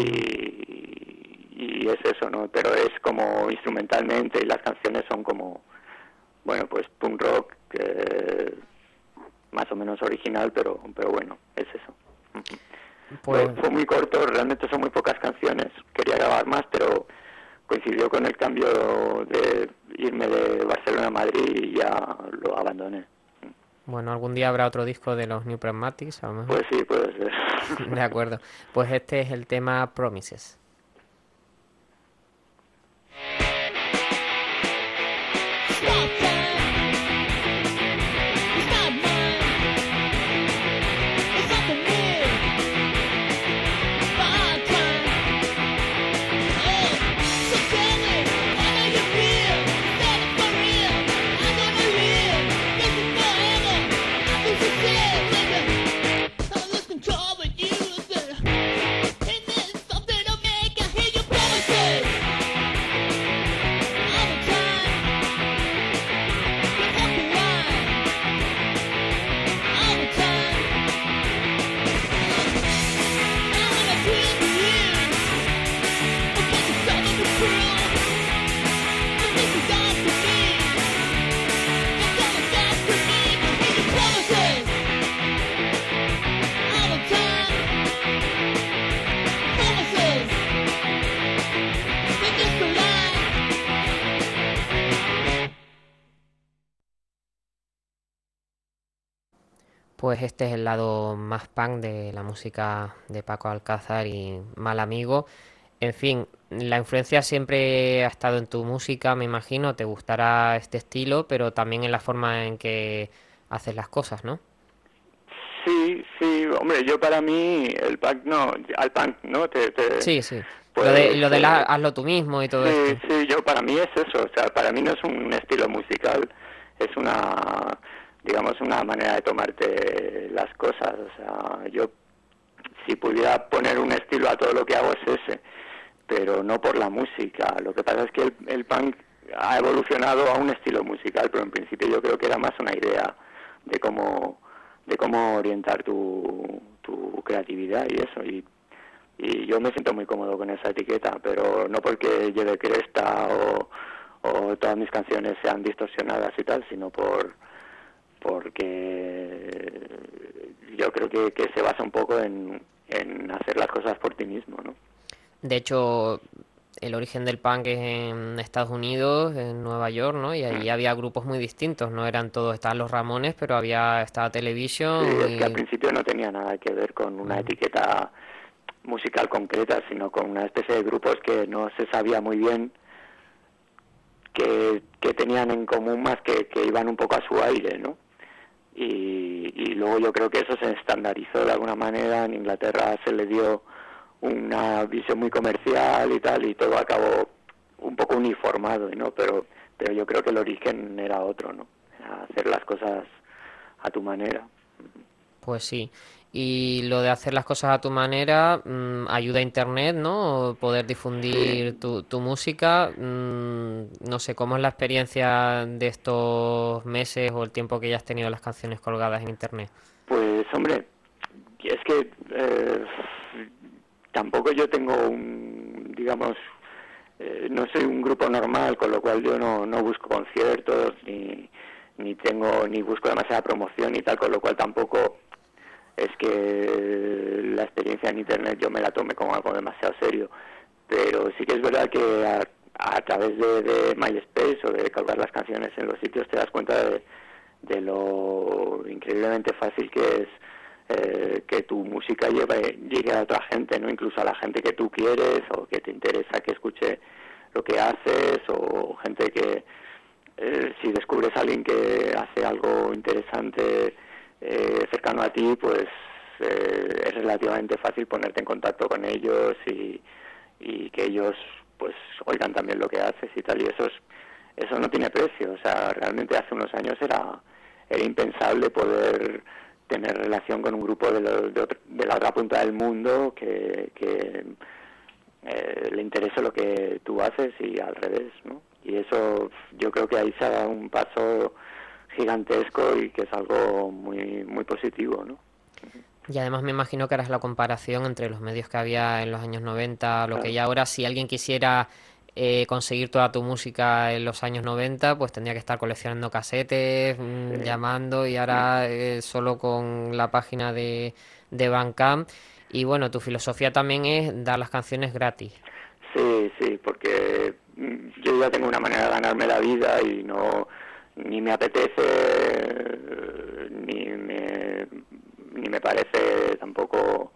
y es eso, ¿no? Pero es como instrumentalmente y las canciones son como, bueno, pues punk rock, eh, más o menos original, pero, pero bueno, es eso. Pues... Fue muy corto, realmente son muy pocas canciones. Quería grabar más, pero coincidió con el cambio de irme de Barcelona a Madrid y ya lo abandoné. Bueno, algún día habrá otro disco de los New Pragmatics, a lo mejor. Pues sí, puede ser. De acuerdo. Pues este es el tema Promises. Control, but you listen. Ain't there something to make Pues este es el lado más punk de la música de Paco Alcázar y Mal Amigo. En fin, la influencia siempre ha estado en tu música, me imagino, te gustará este estilo, pero también en la forma en que haces las cosas, ¿no? Sí, sí, hombre, yo para mí el punk no, al punk, ¿no? Te, te, Sí, sí. Lo de, pues lo de la, eh, hazlo tú mismo y todo sí, esto. sí, yo para mí es eso, o sea, para mí no es un estilo musical, es una, digamos, una manera de tomarte las cosas, o sea, yo si pudiera poner un estilo a todo lo que hago es ese, pero no por la música. Lo que pasa es que el, el punk ha evolucionado a un estilo musical, pero en principio yo creo que era más una idea de cómo de cómo orientar tu, tu creatividad y eso. Y, y yo me siento muy cómodo con esa etiqueta, pero no porque lleve cresta o, o todas mis canciones sean distorsionadas y tal, sino por porque yo creo que, que se basa un poco en, en hacer las cosas por ti mismo, ¿no? De hecho, el origen del punk es en Estados Unidos, en Nueva York, ¿no? Y allí había grupos muy distintos, no eran todos, estaban los Ramones, pero había, estaba Sí, Television es que al y... principio no tenía nada que ver con una Mm. etiqueta musical concreta, sino con una especie de grupos que no se sabía muy bien que, que tenían en común más que, que iban un poco a su aire, ¿no? Y, y luego yo creo que eso se estandarizó de alguna manera, en Inglaterra se le dio una visión muy comercial y tal, y todo acabó un poco uniformado, ¿no? Pero, pero yo creo que el origen era otro, ¿no? Era hacer las cosas a tu manera. Pues sí. Y lo de hacer las cosas a tu manera, mm, ayuda a Internet, ¿no? Poder difundir Sí, tu, tu música. Mm, no sé, ¿cómo es la experiencia de estos meses o el tiempo que ya has tenido las canciones colgadas en Internet? pues hombre, es que eh, tampoco yo tengo un, digamos, eh, no soy un grupo normal, con lo cual yo no, no busco conciertos, ni, ni tengo, ni busco demasiada promoción y tal, con lo cual tampoco es que la experiencia en Internet yo me la tome como algo demasiado serio. Pero sí que es verdad que a, a través de, de MySpace o de colgar las canciones en los sitios te das cuenta de, de lo increíblemente fácil que es eh, que tu música lleve, llegue a otra gente, no, incluso a la gente que tú quieres o que te interesa que escuche lo que haces, o gente que eh, si descubres a alguien que hace algo interesante eh, cercano a ti, pues eh, es relativamente fácil ponerte en contacto con ellos y, y que ellos pues oigan también lo que haces y tal, y eso es, eso no tiene precio. O sea, realmente hace unos años era era impensable poder tener relación con un grupo de, lo, de, otro, de la otra punta del mundo que, que eh, le interese lo que tú haces y al revés, ¿no? Y eso yo creo que ahí se ha dado un paso gigantesco y que es algo muy muy positivo, ¿no? Y además me imagino que harás la comparación entre los medios que había en los años noventa, lo que Claro. hay ahora. Si alguien quisiera eh, conseguir toda tu música en los años noventa, pues tendría que estar coleccionando casetes, mm, Sí. llamando, y ahora eh, solo con la página de, de Bandcamp. Y bueno, tu filosofía también es dar las canciones gratis. Sí, sí, porque mm, yo ya tengo una manera de ganarme la vida y no ni me apetece ni me ni me parece tampoco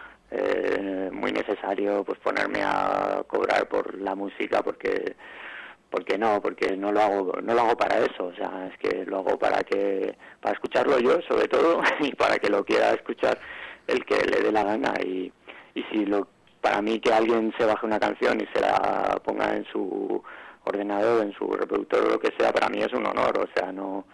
eh, muy necesario pues ponerme a cobrar por la música, porque porque no, porque no lo hago no lo hago para eso. O sea, es que lo hago para que para escucharlo yo, sobre todo, y para que lo quiera escuchar el que le dé la gana. Y y si lo para mí que alguien se baje una canción y se la ponga en su ordenador, en su reproductor o lo que sea, para mí es un honor. O sea, no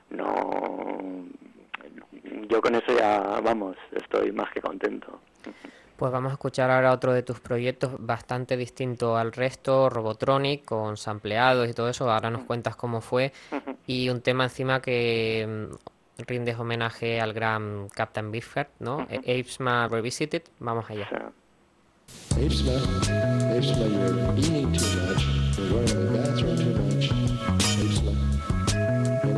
no yo con eso ya, vamos, estoy más que contento. Pues vamos a escuchar ahora otro de tus proyectos bastante distinto al resto, Robotronic, con sampleados y todo eso. Ahora nos cuentas cómo fue. Y un tema encima que mm, rindes homenaje al gran Captain Beefheart, ¿no? E- Apesma Revisited. Vamos allá. O sea, Apesma, Apesma, you're eating too much, you're going to the bathroom too much, Apesma. And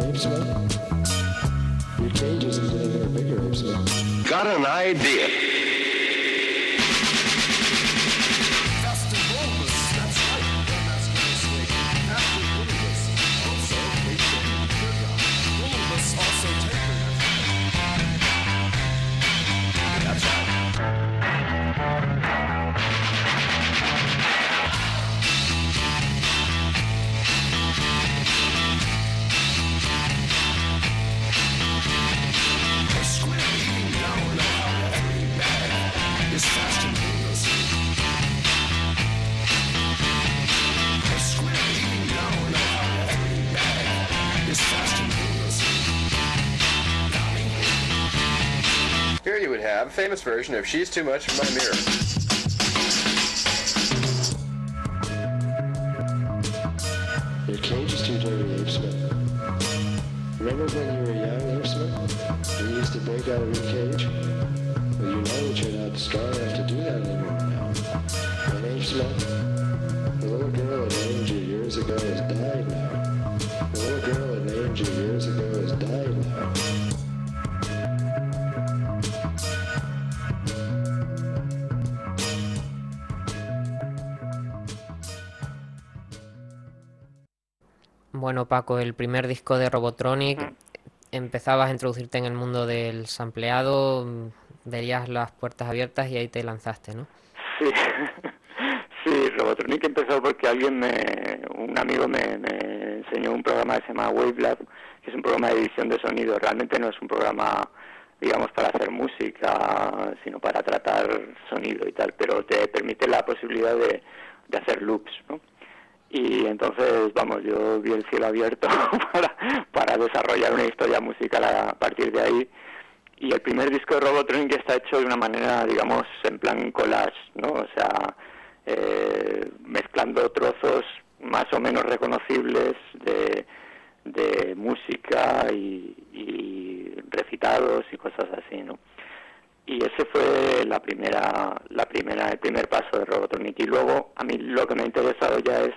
Apesma, your cage isn't getting any bigger, Apesma. Got an idea. have, a famous version of She's Too Much for My Mirror. Your cage is too dirty, Abe Smith. Remember when you were young, Abe Smith? You used to break out of your cage? Well, you know that you're not strong enough to do that anymore now. And Abe Smith, the little girl that named you years ago has died now. The little girl that named you years ago has died now. Bueno, Paco, el primer disco de Robotronic, mm. empezabas a introducirte en el mundo del sampleado, verías las puertas abiertas y ahí te lanzaste, ¿no? Sí, sí, Robotronic empezó porque alguien, me, un amigo me, me enseñó un programa que se llama Wavelab, que es un programa de edición de sonido. Realmente no es un programa, digamos, para hacer música, sino para tratar sonido y tal, pero te permite la posibilidad de, de hacer loops, ¿no? Y entonces, vamos, yo vi el cielo abierto para, para desarrollar una historia musical a partir de ahí. Y el primer disco de Robotronic está hecho de una manera, digamos, en plan collage, ¿no? O sea, eh, mezclando trozos más o menos reconocibles de, de música y, y recitados y cosas así, ¿no? Y ese fue la primera, la primera, el primer paso de Robotronic. Y luego, a mí lo que me ha interesado ya es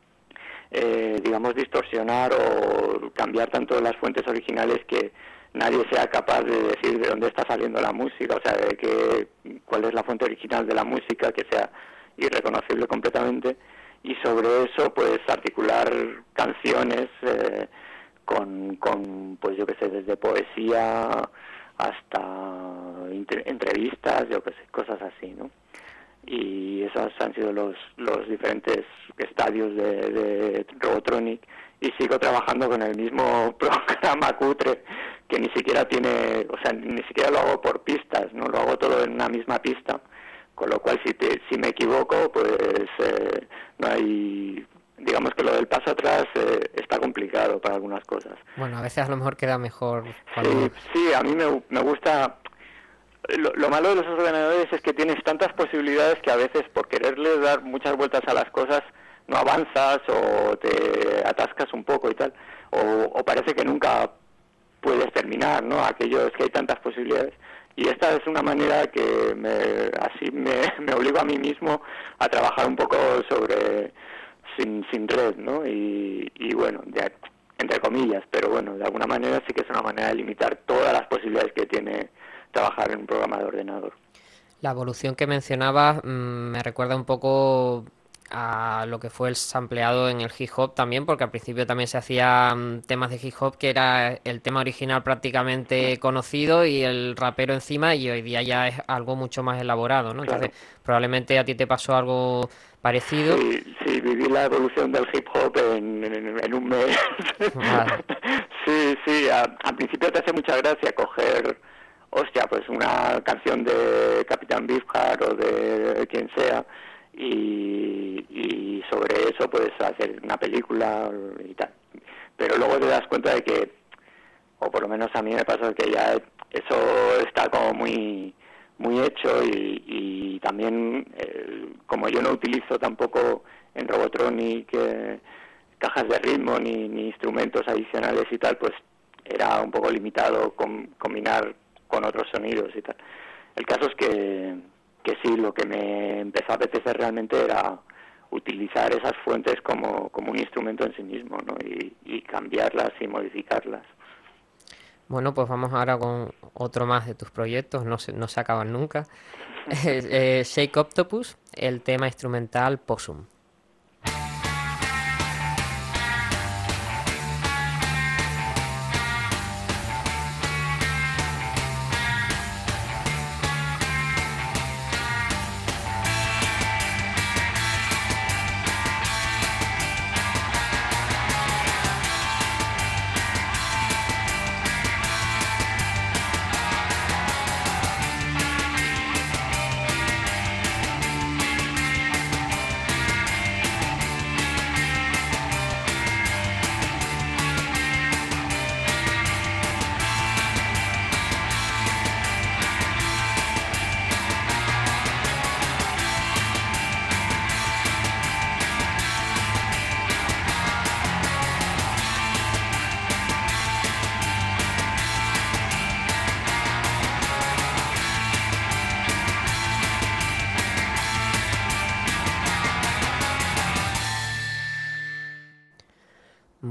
Eh, digamos, distorsionar o cambiar tanto las fuentes originales que nadie sea capaz de decir de dónde está saliendo la música, o sea, de que, cuál es la fuente original de la música, que sea irreconocible completamente, y sobre eso, pues, articular canciones eh, con, con, pues, yo qué sé, desde poesía hasta entrevistas, yo qué sé, cosas así, ¿no? Y esos han sido los los diferentes estadios de, de Robotronic, y sigo trabajando con el mismo programa cutre que ni siquiera tiene, o sea, ni siquiera lo hago por pistas, no lo hago todo en una misma pista, con lo cual si te, si me equivoco, pues eh, no hay, digamos que lo del paso atrás eh, está complicado para algunas cosas. Bueno, a veces a lo mejor queda mejor cuando... Sí, sí, a mí me, me gusta. Lo, lo malo de los ordenadores es que tienes tantas posibilidades que a veces por quererle dar muchas vueltas a las cosas no avanzas o te atascas un poco y tal, o, o parece que nunca puedes terminar, ¿no? Aquello es que hay tantas posibilidades. Y esta es una manera que me, así me, me obligo a mí mismo a trabajar un poco sobre sin, sin red, ¿no? Y, y bueno, de, entre comillas, pero bueno, de alguna manera sí que es una manera de limitar todas las posibilidades que tiene trabajar en un programa de ordenador. La evolución que mencionabas mmm, me recuerda un poco a lo que fue el sampleado en el hip hop también, porque al principio también se hacían temas de hip hop que era el tema original prácticamente conocido y el rapero encima, y hoy día ya es algo mucho más elaborado, ¿no? Entonces, claro, probablemente a ti te pasó algo parecido. Sí, sí, viví la evolución del hip hop en, en, en un mes. Vale. Sí, sí, a, al principio te hace mucha gracia coger, hostia, pues una canción de Capitán Beefheart o de quien sea, y, y sobre eso puedes hacer una película y tal. Pero luego te das cuenta de que, o por lo menos a mí me pasa que ya eso está como muy muy hecho, y, y también eh, como yo no utilizo tampoco en Robotronic eh, cajas de ritmo ni, ni instrumentos adicionales y tal, pues era un poco limitado com, combinar con otros sonidos y tal. El caso es que, que sí, lo que me empezó a apetecer realmente era utilizar esas fuentes como, como un instrumento en sí mismo, ¿no? Y, y cambiarlas y modificarlas. Bueno, pues vamos ahora con otro más de tus proyectos, no se, no se acaban nunca. eh, Shake Octopus, el tema instrumental Possum.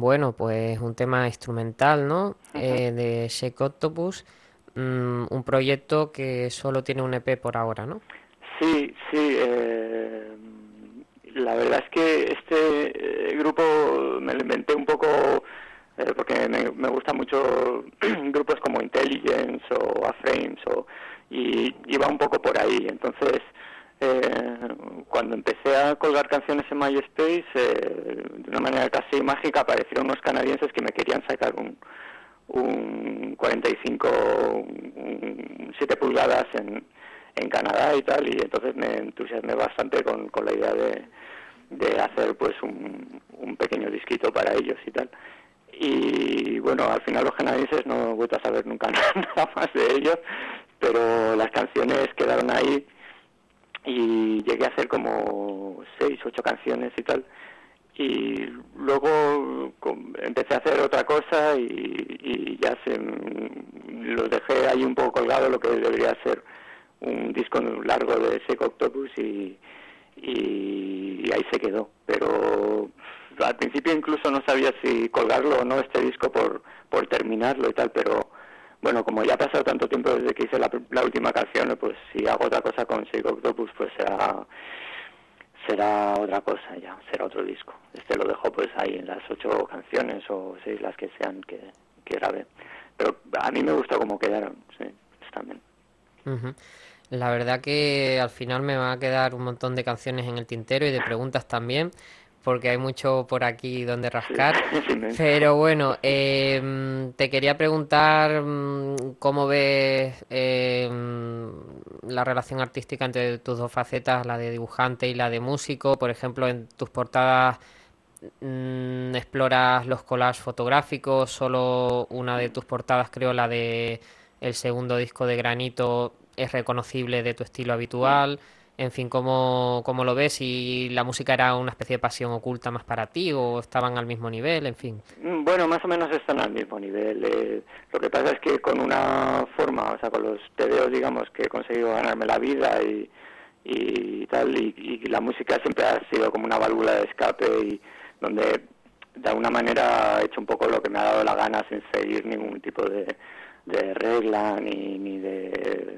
Bueno, pues un tema instrumental, ¿no? Ujú. Eh, de Shake Octopus, mm, un proyecto que solo tiene un E P por ahora, ¿no? Sí, sí. Eh, la verdad es que este eh, grupo me lo inventé un poco eh, porque me, me gustan mucho grupos como Intelligence o A-Frames o, y iba un poco por ahí. Entonces, eh, cuando empecé a colgar canciones en MySpace, eh, de una manera casi mágica aparecieron unos canadienses que me querían sacar un, un cuarenta y cinco, un siete pulgadas en, en Canadá y tal, y entonces me entusiasmé bastante con, con la idea de, de hacer pues un, un pequeño disquito para ellos y tal. Y bueno, al final los canadienses no he vuelto a saber nunca nada más de ellos, pero las canciones quedaron ahí y llegué a hacer como seis, ocho canciones y tal. Y luego empecé a hacer otra cosa y, y ya se los dejé ahí un poco colgado, lo que debería ser un disco largo de Shake Octopus, y, y ahí se quedó. Pero al principio incluso no sabía si colgarlo o no, este disco, por, por terminarlo y tal, pero bueno, como ya ha pasado tanto tiempo desde que hice la, la última canción, pues si hago otra cosa con Shake Octopus, pues será será otra cosa ya, será otro disco. Este lo dejo pues ahí en las ocho canciones o seis, las que sean, que, que grabé. Pero a mí me gusta cómo quedaron, sí, pues también. Ujú. La verdad que al final me va a quedar un montón de canciones en el tintero y de preguntas también, porque hay mucho por aquí donde rascar. Sí, sí, me- Pero bueno, eh, mm, te quería preguntar mm, cómo ves eh, mm, la relación artística entre tus dos facetas, la de dibujante y la de músico. Por ejemplo, en tus portadas mm, exploras los collages fotográficos, solo una de tus portadas, creo, la de el segundo disco de Granito, es reconocible de tu estilo habitual. En fin, ¿cómo, cómo lo ves? ¿Si la música era una especie de pasión oculta más para ti o estaban al mismo nivel? En fin. Bueno, más o menos están al mismo nivel. Eh, lo que pasa es que con una forma, o sea, con los tebeos, digamos, que he conseguido ganarme la vida y, y tal, y, y la música siempre ha sido como una válvula de escape, y donde de alguna manera he hecho un poco lo que me ha dado la gana sin seguir ningún tipo de, de regla ni, ni de,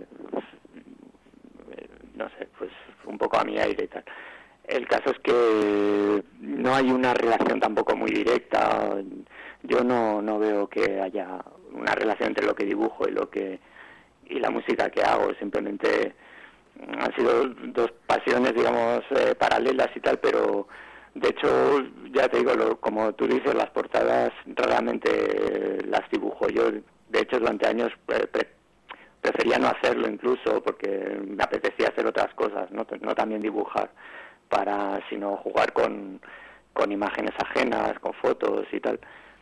no sé, pues un poco a mi aire y tal. El caso es que no hay una relación tampoco muy directa. Yo no, no veo que haya una relación entre lo que dibujo y lo que y la música que hago. Simplemente han sido dos pasiones, digamos, eh, paralelas y tal, pero de hecho, ya te digo, lo, como tú dices, las portadas raramente las dibujo yo. De hecho, durante años eh, pre prefería no hacerlo incluso, porque me apetecía hacer otras cosas, no, no también dibujar, para sino jugar con, con imágenes ajenas, con fotos y tal.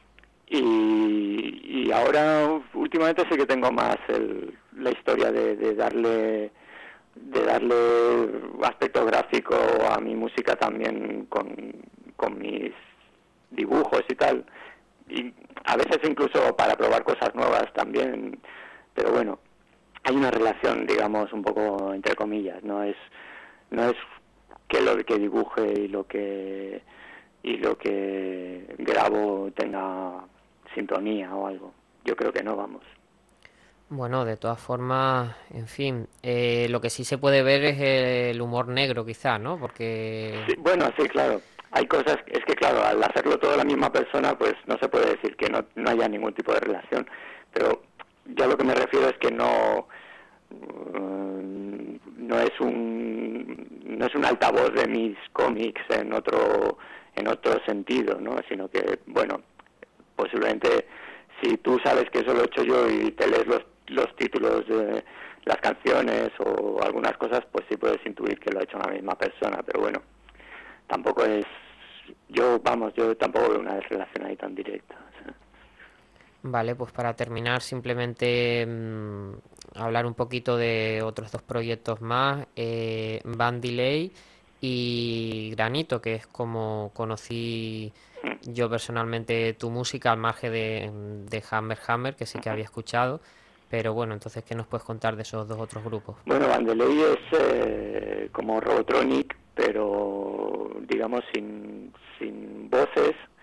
Y, y ahora últimamente sí que tengo más el, la historia de, de darle de darle aspecto gráfico a mi música también con, con mis dibujos y tal, y a veces incluso para probar cosas nuevas también, pero bueno, hay una relación, digamos, un poco entre comillas, no es no es que lo que dibuje y lo que y lo que grabo tenga sintonía o algo. Yo creo que no, vamos. Bueno, de todas formas, en fin, eh, lo que sí se puede ver es el humor negro, quizá, ¿no? Porque... Sí, bueno, sí, claro. Hay cosas, es que claro, al hacerlo todo la misma persona, pues no se puede decir que no, no haya ningún tipo de relación. Pero yo a lo que me refiero es que no uh, no es un no es un altavoz de mis cómics en otro en otro sentido, ¿no? Sino que, bueno, posiblemente si tú sabes que eso lo he hecho yo y te lees los los títulos de las canciones o algunas cosas, pues sí puedes intuir que lo ha hecho la misma persona, pero bueno, tampoco es, yo, vamos, yo tampoco veo una relación ahí tan directa. O sea. Vale, pues para terminar, simplemente mmm, hablar un poquito de otros dos proyectos más, eh, Band Delay y Granito, que es como conocí yo personalmente tu música, al margen de, de Hammer Hammer, que sí que había escuchado. Pero bueno, entonces, ¿qué nos puedes contar de esos dos otros grupos? Bueno, Vandelay es eh, como Robotronic, pero digamos sin, sin voces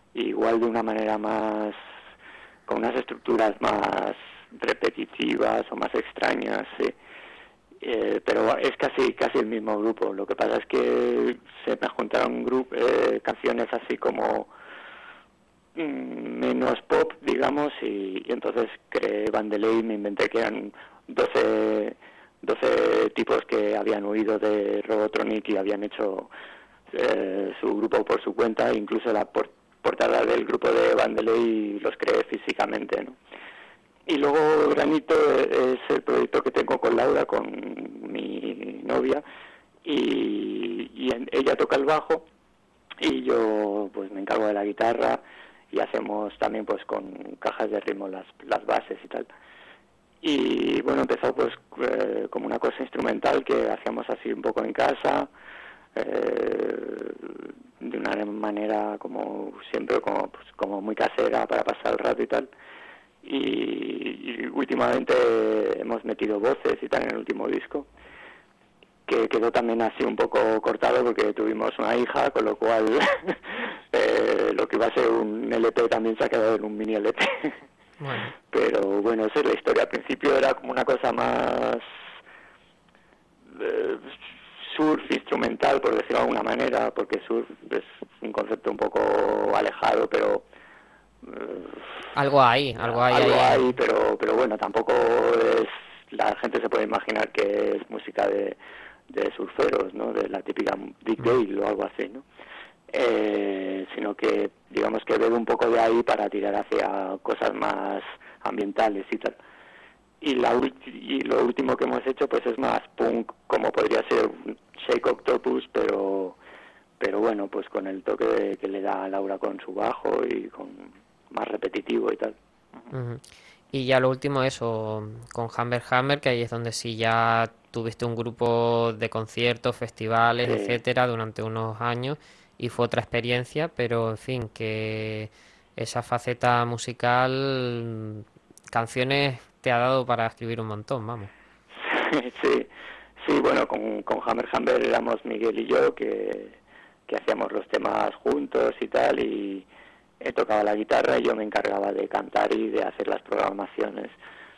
igual de una manera más, con unas estructuras más repetitivas o más extrañas, sí. Eh, pero es casi casi el mismo grupo. Lo que pasa es que se me juntaron grupo, eh, canciones así como mm, menos pop, digamos, y, y entonces creé Vandelay y me inventé que eran doce tipos que habían huido de Robotronic y habían hecho eh, su grupo por su cuenta. Incluso la por, portada del grupo de Vandelay los creé físicamente, ¿no? Y luego Granito es el proyecto que tengo con Laura, con mi novia, y, y en, ella toca el bajo y yo pues me encargo de la guitarra y hacemos también pues con cajas de ritmo las, las bases y tal. Y bueno, empezó pues eh, como una cosa instrumental que hacíamos así un poco en casa, eh, de una manera como siempre como, pues, como muy casera para pasar el rato y tal. Y, y últimamente hemos metido voces y tal en el último disco, que quedó también así un poco cortado porque tuvimos una hija, con lo cual eh, lo que iba a ser un L P también se ha quedado en un mini L P. Bueno. Pero bueno, esa es la historia. Al principio era como una cosa más eh, surf instrumental, por decirlo de alguna manera, porque surf es un concepto un poco alejado, pero algo hay, algo hay, algo hay, hay, pero pero bueno, tampoco es, la gente se puede imaginar que es música de, de surferos, ¿no? De la típica Big Gale o algo así, ¿no? Eh, sino que digamos que bebe un poco de ahí para tirar hacia cosas más ambientales y tal. Y la y lo último que hemos hecho pues es más punk, como podría ser Shake Octopus, pero pero bueno, pues con el toque de, que le da Laura con su bajo y con más repetitivo y tal. Uh-huh. Y ya lo último eso, con Hammer Hammer, que ahí es donde sí ya tuviste un grupo de conciertos, festivales, sí, etcétera, durante unos años, y fue otra experiencia, pero en fin, que esa faceta musical, canciones te ha dado para escribir un montón, vamos. Sí, sí, bueno, con, con Hammer Hammer éramos Miguel y yo, que, que hacíamos los temas juntos y tal, y he tocado la guitarra y yo me encargaba de cantar y de hacer las programaciones.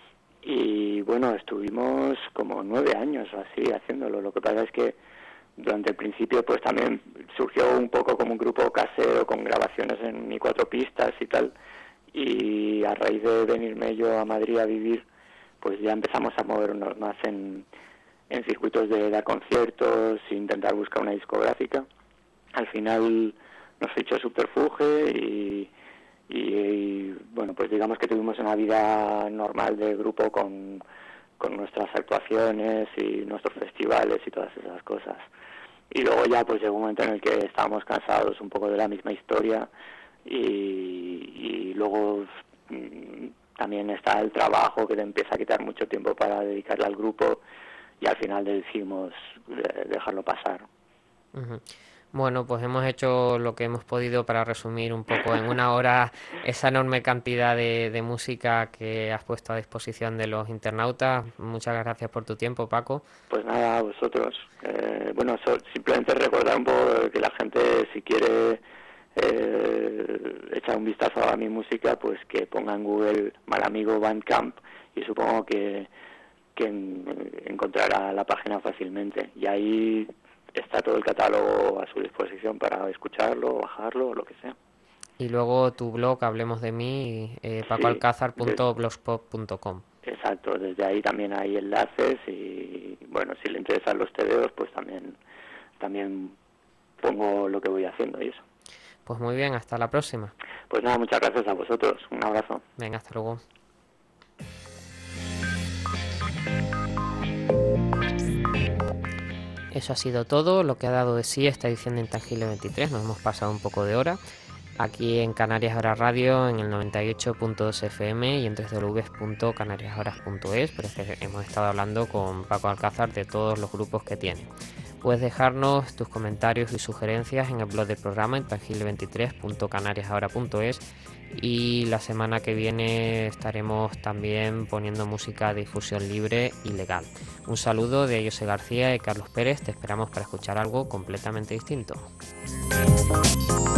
Y bueno, estuvimos como nueve años o así haciéndolo. Lo que pasa es que durante el principio pues también surgió un poco como un grupo casero con grabaciones en mi cuatro pistas y tal. Y a raíz de venirme yo a Madrid a vivir, pues ya empezamos a movernos más en, en circuitos de dar conciertos e intentar buscar una discográfica. Al final nos fichó Subterfuge y, y, y bueno, pues digamos que tuvimos una vida normal de grupo con, con nuestras actuaciones y nuestros festivales y todas esas cosas. Y luego ya pues llegó un momento en el que estábamos cansados un poco de la misma historia y, y luego mmm, también está el trabajo que te empieza a quitar mucho tiempo para dedicarle al grupo y al final decidimos dejarlo pasar. Uh-huh. Bueno, pues hemos hecho lo que hemos podido para resumir un poco en una hora esa enorme cantidad de, de música que has puesto a disposición de los internautas. Muchas gracias por tu tiempo, Paco. Pues nada, a vosotros. Eh, bueno, so, simplemente recordar un poco que la gente, si quiere eh, echar un vistazo a mi música, pues que ponga en Google Malamigo Bandcamp y supongo que, que encontrará la página fácilmente. Y ahí está todo el catálogo a su disposición para escucharlo, bajarlo o lo que sea. Y luego tu blog, Hablemos de mí, eh, paco alcázar punto blogspot punto com. Exacto, desde ahí también hay enlaces y bueno, si le interesan los tebeos, pues también, también pongo lo que voy haciendo y eso. Pues muy bien, hasta la próxima. Pues nada, muchas gracias a vosotros, un abrazo. Venga, hasta luego. Eso ha sido todo lo que ha dado de sí esta edición de Intangible veintitrés. Nos hemos pasado un poco de hora aquí en Canarias Ahora Radio, en el noventa y ocho punto dos F M y en doble u doble u doble u punto canarias horas punto es, pero es que hemos estado hablando con Paco Alcázar de todos los grupos que tiene. Puedes dejarnos tus comentarios y sugerencias en el blog del programa intangible veintitrés punto canarias ahora punto es y la semana que viene estaremos también poniendo música de difusión libre y legal. Un saludo de José García y Carlos Pérez, te esperamos para escuchar algo completamente distinto.